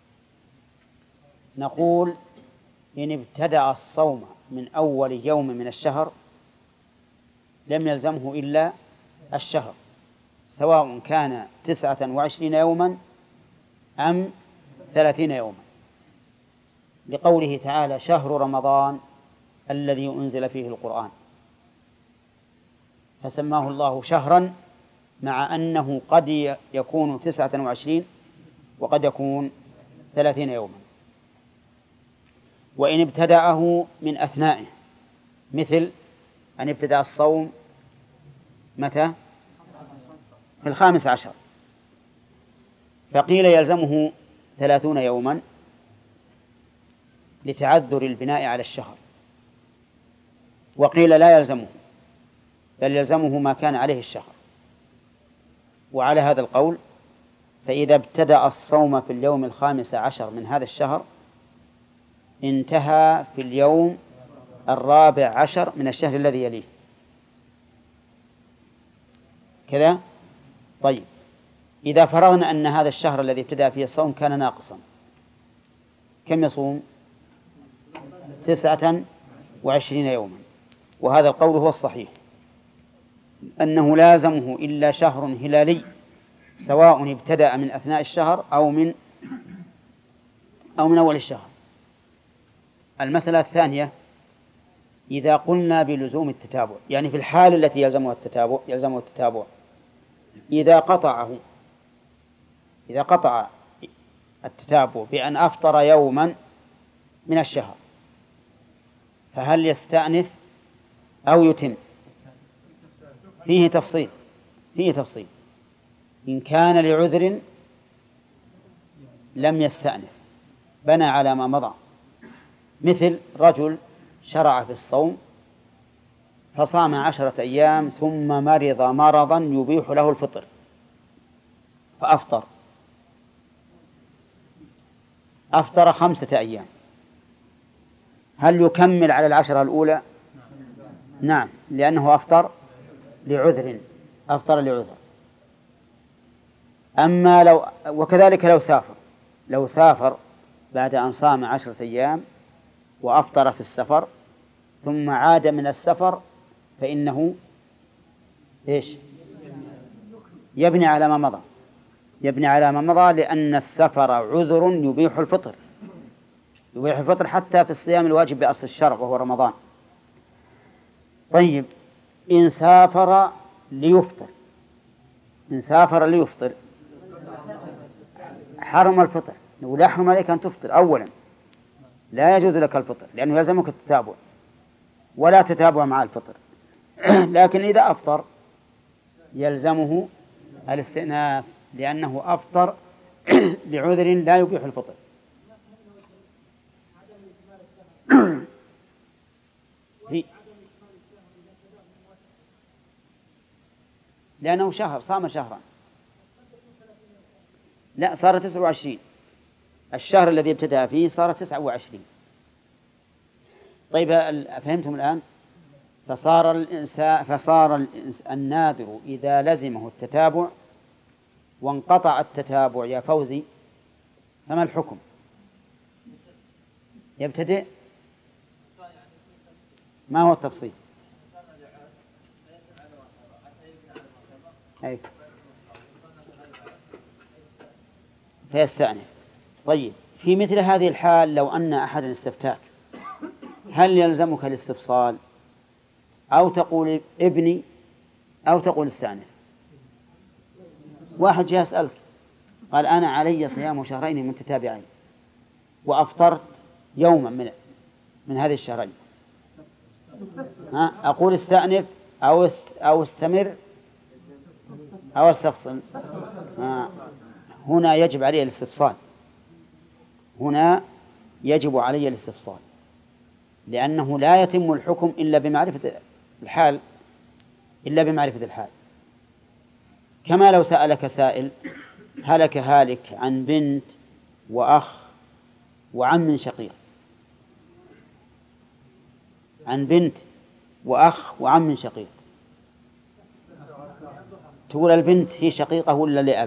نقول إن ابتدأ الصوم من أول يوم من الشهر لم يلزمه إلا الشهر، سواء كان تسعة وعشرين يوما أم ثلاثين يوما، لقوله تعالى شهر رمضان الذي أنزل فيه القرآن، فسماه الله شهرا مع أنه قد يكون تسعة وعشرين وقد يكون ثلاثين يوما. وإن ابتدأه من أثنائه، مثل أن ابتدأ الصوم متى؟ في الخامس عشر، فقيل يلزمه ثلاثون يوما لتعذر البناء على الشهر، وقيل لا يلزمه بل يلزمه ما كان عليه الشهر. وعلى هذا القول فإذا ابتدأ الصوم في اليوم الخامس عشر من هذا الشهر انتهى في اليوم الرابع عشر من الشهر الذي يليه كذا. طيب إذا فرضنا أن هذا الشهر الذي ابتدأ فيه الصوم كان ناقصا، كم يصوم؟ تسعة وعشرين يوما. وهذا القول هو الصحيح، أنه لازمه إلا شهر هلالي سواء ابتدأ من أثناء الشهر أو من أو من أول الشهر. المسألة الثانية إذا قلنا بلزوم التتابع، يعني في الحال التي يلزمها التتابع يلزمه التتابع إذا قطعه إذا قطع التتابع بأن أفطر يوما من الشهر، فهل يستأنف أو يتم؟ فيه تفصيل فيه تفصيل إن كان لعذر لم يستأنف بنى على ما مضى، مثل رجل شرع في الصوم فصام عشرة أيام ثم مرض مرضا يبيح له الفطر فأفطر أفطر خمسة أيام، هل يكمل على العشرة الأولى نعم، لأنه أفطر لعذر، أفطر لعذر. أما لو وكذلك لو سافر لو سافر بعد أن صام عشرة أيام وأفطر في السفر ثم عاد من السفر فإنه إيش؟ يبني على ما مضى يبني على ما مضى لأن السفر عذر يبيح الفطر يبيح الفطر حتى في الصيام الواجب بأصل الشرع وهو رمضان. طيب، إن سافر ليفطر إن سافر ليفطر حرم الفطر. نقول يحرم عليك أن تفطر أولا، لا يجوز لك الفطر لأنه يلزمك التتابع ولا تتابع مع الفطر. لكن إذا أفطر يلزمه الاستئناف لأنه أفطر لعذر لا يبيح الفطر. لأنه شهر صام شهرا. لا، صار تسعة وعشرين. الشهر الذي ابتدأ فيه صار تسعة وعشرين. طيب، فهمتم الآن؟ فصار الإنسان فصار الإنس الناذر إذا لزمه التتابع وانقطع التتابع يا فوزي فما الحكم؟ يبتدئ؟ ما هو التفصيل؟ أي فيستأنف. طيب، في مثل هذه الحال لو أن أحدا استفتاك هل يلزمك الاستفصال أو تقول ابني أو تقول استأنف؟ واحد جاء يسألك قال أنا علي صيام شهرين متتابعين وأفطرت يوما من من هذه الشهرين، ها أقول استأنف أو أو استمر أو استفصل؟ هنا يجب علي الاستفصال هنا يجب علي الاستفصال لأنه لا يتم الحكم إلا بمعرفة الحال إلا بمعرفة الحال. كما لو سألك سائل هلك هالك عن بنت وأخ وعم شقيق عن بنت وأخ وعم شقيق، تقول البنت هي شقيقة ولا لأب؟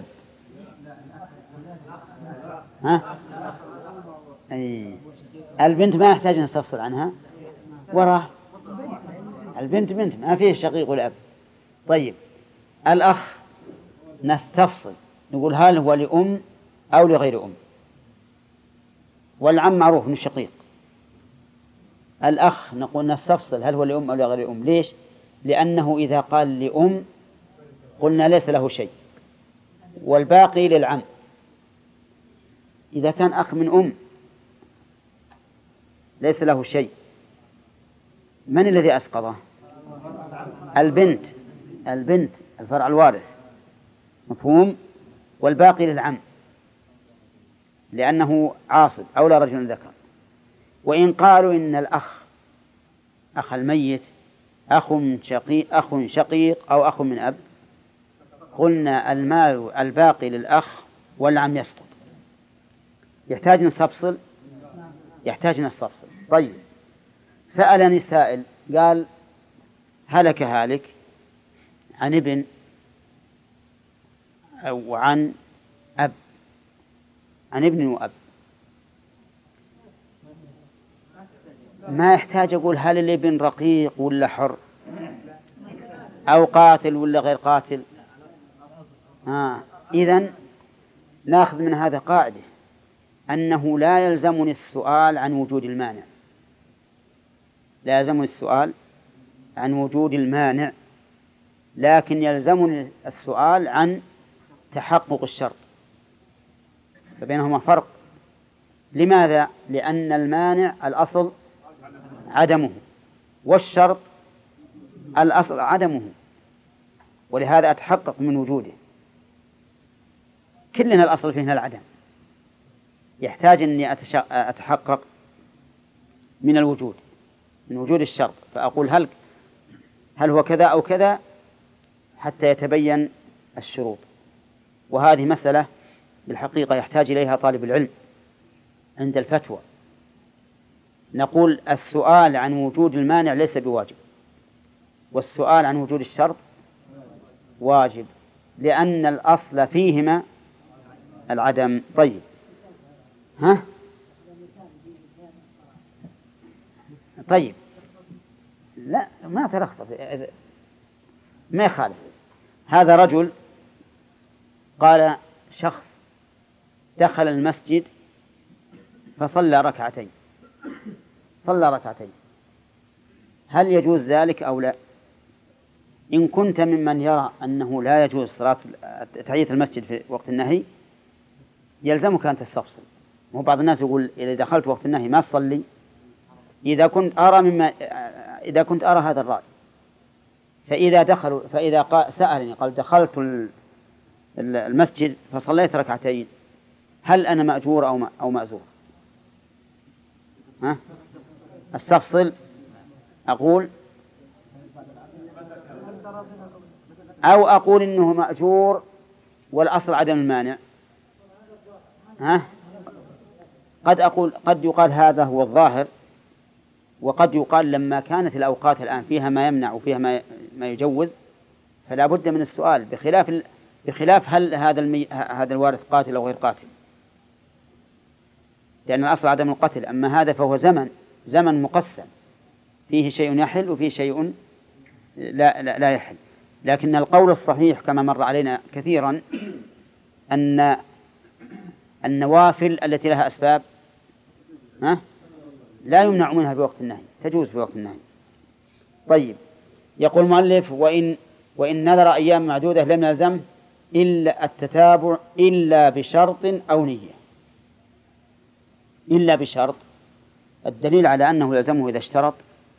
ها؟ أي البنت ما يحتاج نستفصل عنها، وراه البنت بنت ما فيه شقيق ولا أب. طيب، الأخ نستفصل نقول هل هو لأم أو لغير أم؟ والعم معروف من الشقيق. الأخ نقول نستفصل هل هو لأم أو لغير أم. ليش؟ لأنه إذا قال لأم قلنا ليس له شيء والباقي للعم. إذا كان أخ من أم ليس له شيء، من الذي أسقطه؟ البنت البنت الفرع الوارث، مفهوم؟ والباقي للعم لأنه عاصب أولى رجل ذكر. وإن قالوا إن الأخ أخ الميت أخ شقيق أخ شقيق أو أخ من أب، قلنا المال الباقي للأخ والعم يسقط. يحتاج نستفصل يحتاج نستفصل. طيب، سألني سائل قال هلك هالك عن ابن أو عن أب عن ابن وأب، ما يحتاج أقول هل الابن رقيق ولا حر أو قاتل ولا غير قاتل. آه. إذن نأخذ من هذا قاعدة أنه لا يلزمني السؤال عن وجود المانع لا يلزمني السؤال عن وجود المانع لكن يلزمني السؤال عن تحقق الشرط، فبينهما فرق. لماذا؟ لأن المانع الأصل عدمه والشرط الأصل عدمه، ولهذا أتحقق من وجوده. كلنا الأصل فينا العدم، يحتاج أني أتحقق من الوجود من وجود الشرط، فأقول هل هل هو كذا أو كذا حتى يتبين الشروط. وهذه مسألة بالحقيقة يحتاج إليها طالب العلم عند الفتوى. نقول السؤال عن وجود المانع ليس بواجب، والسؤال عن وجود الشرط واجب، لأن الأصل فيهما العدم. طيب، ها؟ طيب، لا ما تلخبط، ما يخالف. هذا رجل قال شخص دخل المسجد فصلى ركعتين، صلى ركعتين، هل يجوز ذلك أو لا؟ إن كنت ممن يرى أنه لا يجوز صلاة تحية المسجد في وقت النهي يلزمك أن تستفصل. مو بعض الناس يقول إذا دخلت وقت النهي ما تصلي. إذا كنت أرى مما إذا كنت أرى هذا الرأي، فإذا دخلوا فإذا قال سألني قال دخلت المسجد فصليت ركعتين، هل أنا مأجور أو أو مأزور؟ ها؟ استفصل. أقول أو أقول إنه مأجور والأصل عدم المانع. ها؟ قد أقول قد يقال هذا هو الظاهر، وقد يقال لما كانت الأوقات الآن فيها ما يمنع وفيها ما ما يجوز فلا بد من السؤال، بخلاف بخلاف هل هذا المي... هذا الوارث قاتل أو غير قاتل، لأن الأصل عدم القتل. أما هذا فهو زمن زمن مقسم فيه شيء يحل وفيه شيء لا لا, لا يحل. لكن القول الصحيح كما مر علينا كثيرا أن النوافل التي لها أسباب ها لا يمنع منها في وقت النهي، تجوز في وقت النهي. طيب، يقول المؤلف وإن وإن نذر أيام معدودة لم يلزم إلا التتابع إلا بشرط أو نية. إلا بشرط، الدليل على أنه يلزمه إذا اشترط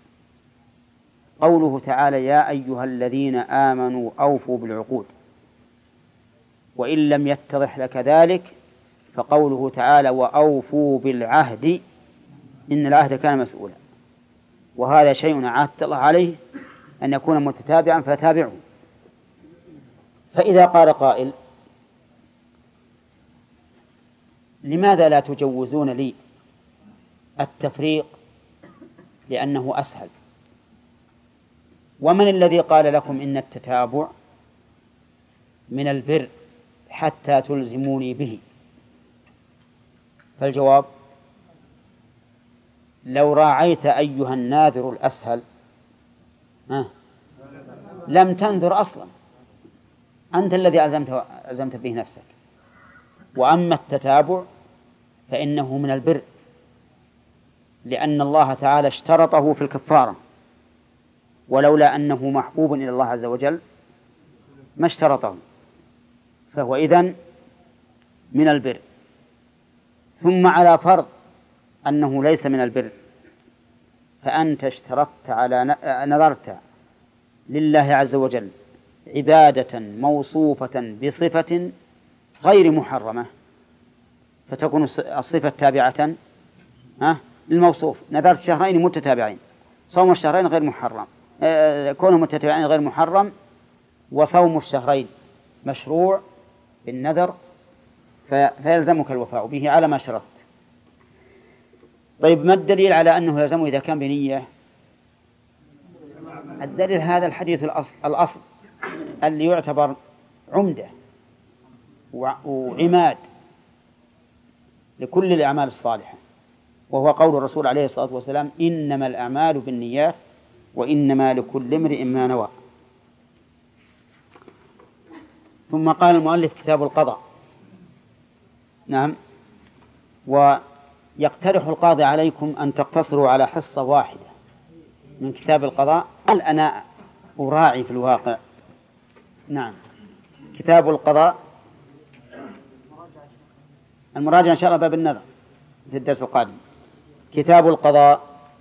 قوله تعالى يا أيها الذين آمنوا أوفوا بالعقود، وإن لم يتضح لك ذلك فقوله تعالى وأوفوا بالعهد إن العهد كان مسؤولا، وهذا شيء عاهدت الله عليه أن يكون متتابعا فتابعه. فإذا قال قائل لماذا لا تجوزون لي التفريق لأنه أسهل؟ ومن الذي قال لكم إن التتابع من البر حتى تلزموني به؟ فالجواب لو راعيت أيها الناذر الأسهل آه. لم تنذر أصلا، أنت الذي ألزمت به نفسك. وأما التتابع فإنه من البر، لأن الله تعالى اشترطه في الكفارة، ولولا أنه محبوب إلى الله عز وجل ما اشترطه، فهو إذن من البر. ثم على فرض أنه ليس من البر، فأنت اشترطت على نذرت لله عز وجل عبادة موصوفة بصفة غير محرمة، فتكون الصفة تابعة للموصوف. نذرت شهرين متتابعين، صوم الشهرين غير محرم، كونه متتابعين غير محرم، وصوم الشهرين مشروع بالنذر، فيلزمك الوفاء به على ما شرطت. طيب، ما الدليل على أنه يلزمه إذا كان بنية؟ الدليل هذا الحديث الأصل, الأصل اللي يعتبر عمدة وعماد لكل الأعمال الصالحة، وهو قول الرسول عليه الصلاة والسلام إنما الأعمال بالنيات وإنما لكل امرئ ما نوى. ثم قال المؤلف كتاب القضاء. نعم، ويقترح القاضي عليكم أن تقتصروا على حصة واحدة من كتاب القضاء. هل أنا أراعي في الواقع؟ نعم، كتاب القضاء المراجعة إن شاء الله باب النظر في الدرس القادم. كتاب القضاء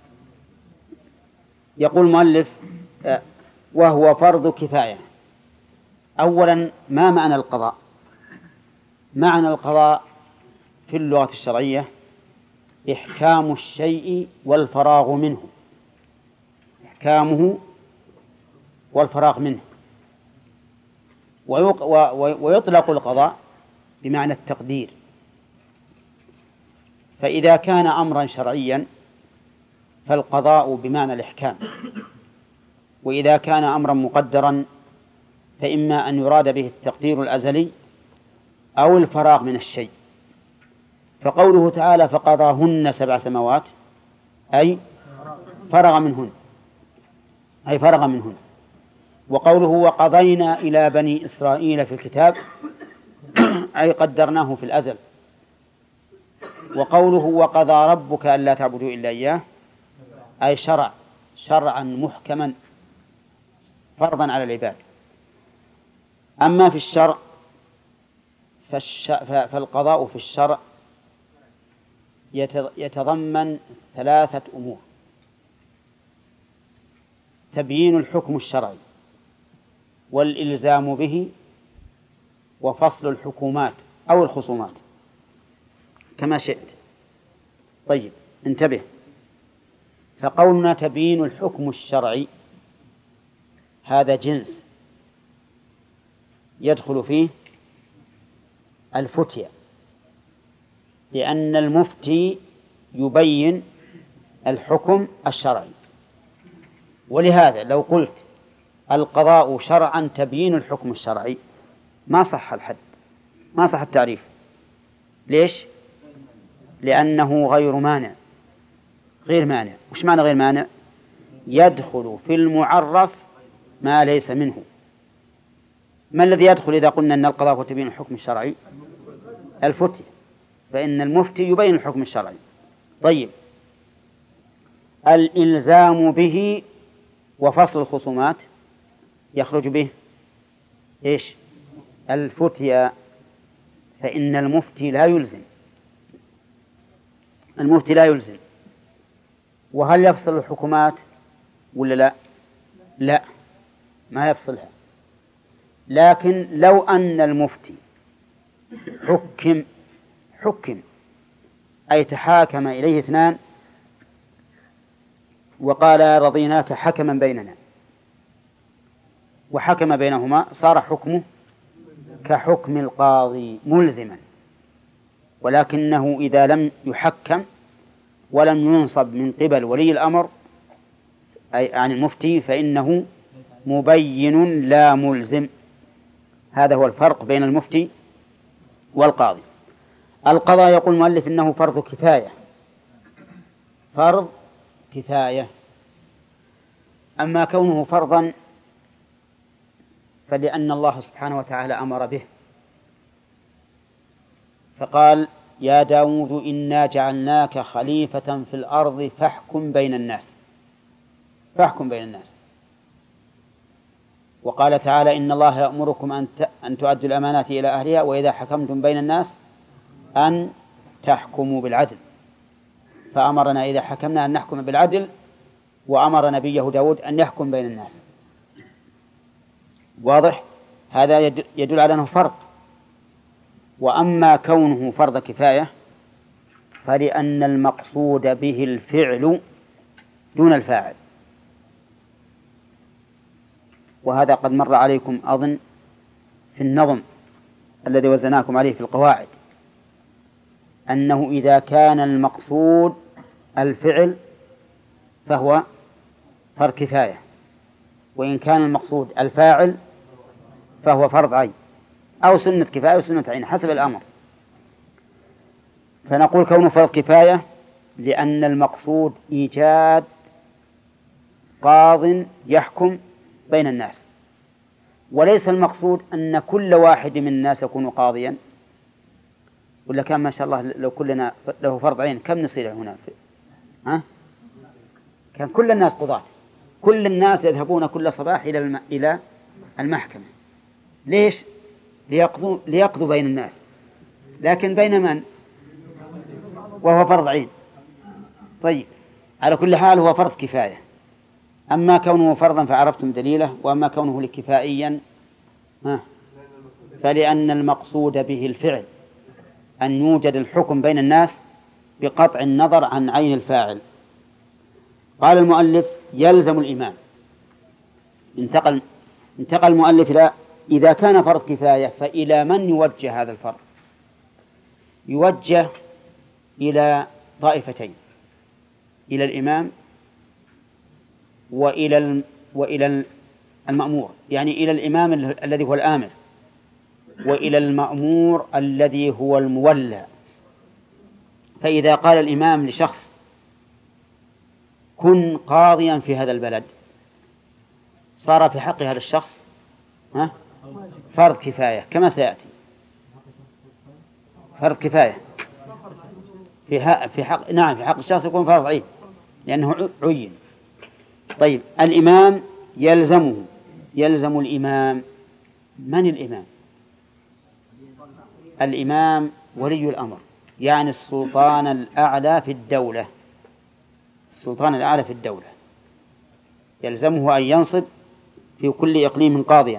يقول المؤلف وهو فرض كفاية. أولا، ما معنى القضاء؟ معنى القضاء في اللغة الشرعية إحكام الشيء والفراغ منه، إحكامه والفراغ منه. ويطلق القضاء بمعنى التقدير، فإذا كان أمرا شرعيا فالقضاء بمعنى الإحكام، وإذا كان أمرا مقدرا فإما أن يراد به التقدير الأزلي أو الفراغ من الشيء. فقوله تعالى فقضاهن سبع سماوات أي فرغ منهن أي فرغ منهن. وقوله وقضينا إلى بني إسرائيل في الكتاب أي قدرناه في الأزل. وقوله وقضى ربك ألا تعبدوا إلا إياه أي شرع شرعا محكما فرضا على العباد. أما في الشرع فالش... فالقضاء في الشرع يتضمن ثلاثة أمور: تبيين الحكم الشرعي والإلزام به وفصل الحكومات أو الخصومات كما شئت. طيب انتبه، فقولنا تبيين الحكم الشرعي هذا جنس يدخل فيه الفتية، لأن المفتي يبين الحكم الشرعي. ولهذا لو قلت القضاء شرعا تبيين الحكم الشرعي ما صح الحد، ما صح التعريف. ليش؟ لأنه غير مانع. غير مانع. وش معنى غير مانع؟ يدخل في المعرف ما ليس منه. ما الذي يدخل إذا قلنا أن القضاء هو تبيين الحكم الشرعي؟ الفتي، فإن المفتي يبين الحكم الشرعي. طيب الإلزام به وفصل الخصومات يخرج به إيش؟ الفتيا، فإن المفتي لا يلزم. المفتي لا يلزم. وهل يفصل الحكومات ولا لا؟ لا، ما يفصلها. لكن لو أن المفتي حكم حكم أي تحاكم إليه اثنان وقال رضيناك حكما بيننا، وحكم بينهما، صار حكمه كحكم القاضي ملزما. ولكنه إذا لم يحكم ولم ينصب من قبل ولي الأمر أي عن المفتي فإنه مبين لا ملزم. هذا هو الفرق بين المفتي والقاضي. القضاء يقول المؤلف إنه فرض كفاية، فرض كفاية. أما كونه فرضا فلأن الله سبحانه وتعالى أمر به، فقال يا داود إنا جعلناك خليفة في الأرض فاحكم بين الناس فاحكم بين الناس. وقال تعالى إن الله يأمركم أن تؤدوا الأمانات إلى أهلها وإذا حكمتم بين الناس أن تحكموا بالعدل. فأمرنا إذا حكمنا أن نحكم بالعدل، وأمر نبيه داود أن يحكم بين الناس. واضح؟ هذا يدل على أنه فرض. وأما كونه فرض كفاية فلأن المقصود به الفعل دون الفاعل. وهذا قد مر عليكم أظن في النظم الذي وزناكم عليه في القواعد، أنه إذا كان المقصود الفعل فهو فرض كفاية، وإن كان المقصود الفاعل فهو فرض عين أو سنة كفاية وسنة عين حسب الأمر. فنقول كونه فرض كفاية لأن المقصود إيجاد قاض يحكم بين الناس، وليس المقصود أن كل واحد من الناس يكون قاضيا. ولا كان ما شاء الله لو كلنا له فرض عين كم نصير هنا؟ ها؟ كان كل الناس قضاة، كل الناس يذهبون كل صباح إلى إلى المحكمة. ليش؟ ليقضوا ليقضوا بين الناس. لكن بين من؟ وهو فرض عين. طيب على كل حال هو فرض كفاية. أما كونه فرضا فعرفتم دليله، وأما كونه لكفائيا ها فلأن المقصود به الفعل، أن يوجد الحكم بين الناس بقطع النظر عن عين الفاعل. قال المؤلف يلزم الإمام. انتقل انتقل المؤلف إلى إذا كان فرض كفاية فإلى من يوجه هذا الفرض؟ يوجه إلى طائفتين، إلى الإمام وإلى وإلى المأمور، يعني إلى الإمام الذي هو الآمر، وإلى المأمور الذي هو المولى. فإذا قال الإمام لشخص كن قاضيا في هذا البلد، صار في حق هذا الشخص ها فرض كفاية كما سيأتي، فرض كفاية في حق, في حق نعم في حق الشخص يكون فرض عين لأنه عين. طيب الإمام يلزمه يلزم الإمام. من الإمام؟ الإمام ولي الأمر، يعني السلطان الأعلى في الدولة. السلطان الأعلى في الدولة يلزمه أن ينصب في كل إقليم قاضيا.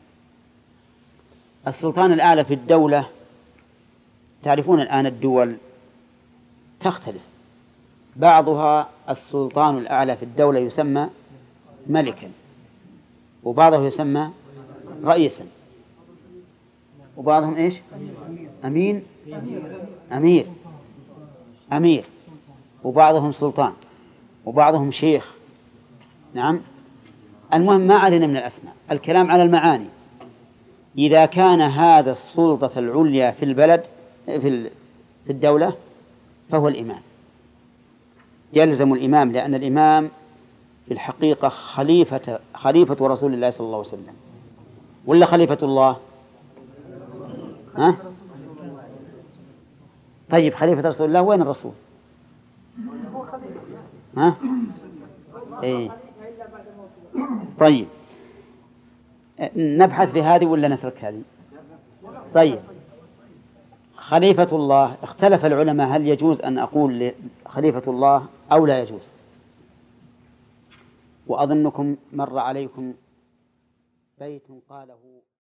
السلطان الأعلى في الدولة، تعرفون الآن الدول تختلف، بعضها السلطان الأعلى في الدولة يسمى ملكا، وبعضه يسمى رئيسا، وبعضهم إيش؟ أمين أمير أمير وبعضهم سلطان، وبعضهم شيخ. نعم، المهم ما علينا من الأسماء، الكلام على المعاني. إذا كان هذا السلطة العليا في البلد في الدولة فهو الإمام. يلزم الإمام، لأن الإمام في الحقيقة خليفة خليفة رسول الله صلى الله عليه وسلم، ولا خليفة الله؟ ها؟ طيب خليفة رسول الله وين الرسول؟ ها؟ إيه. طيب نبحث في هذه ولا نترك هذه؟ طيب خليفة الله، اختلف العلماء هل يجوز أن أقول خليفة الله أو لا يجوز. وأظنكم مر عليكم بيت قاله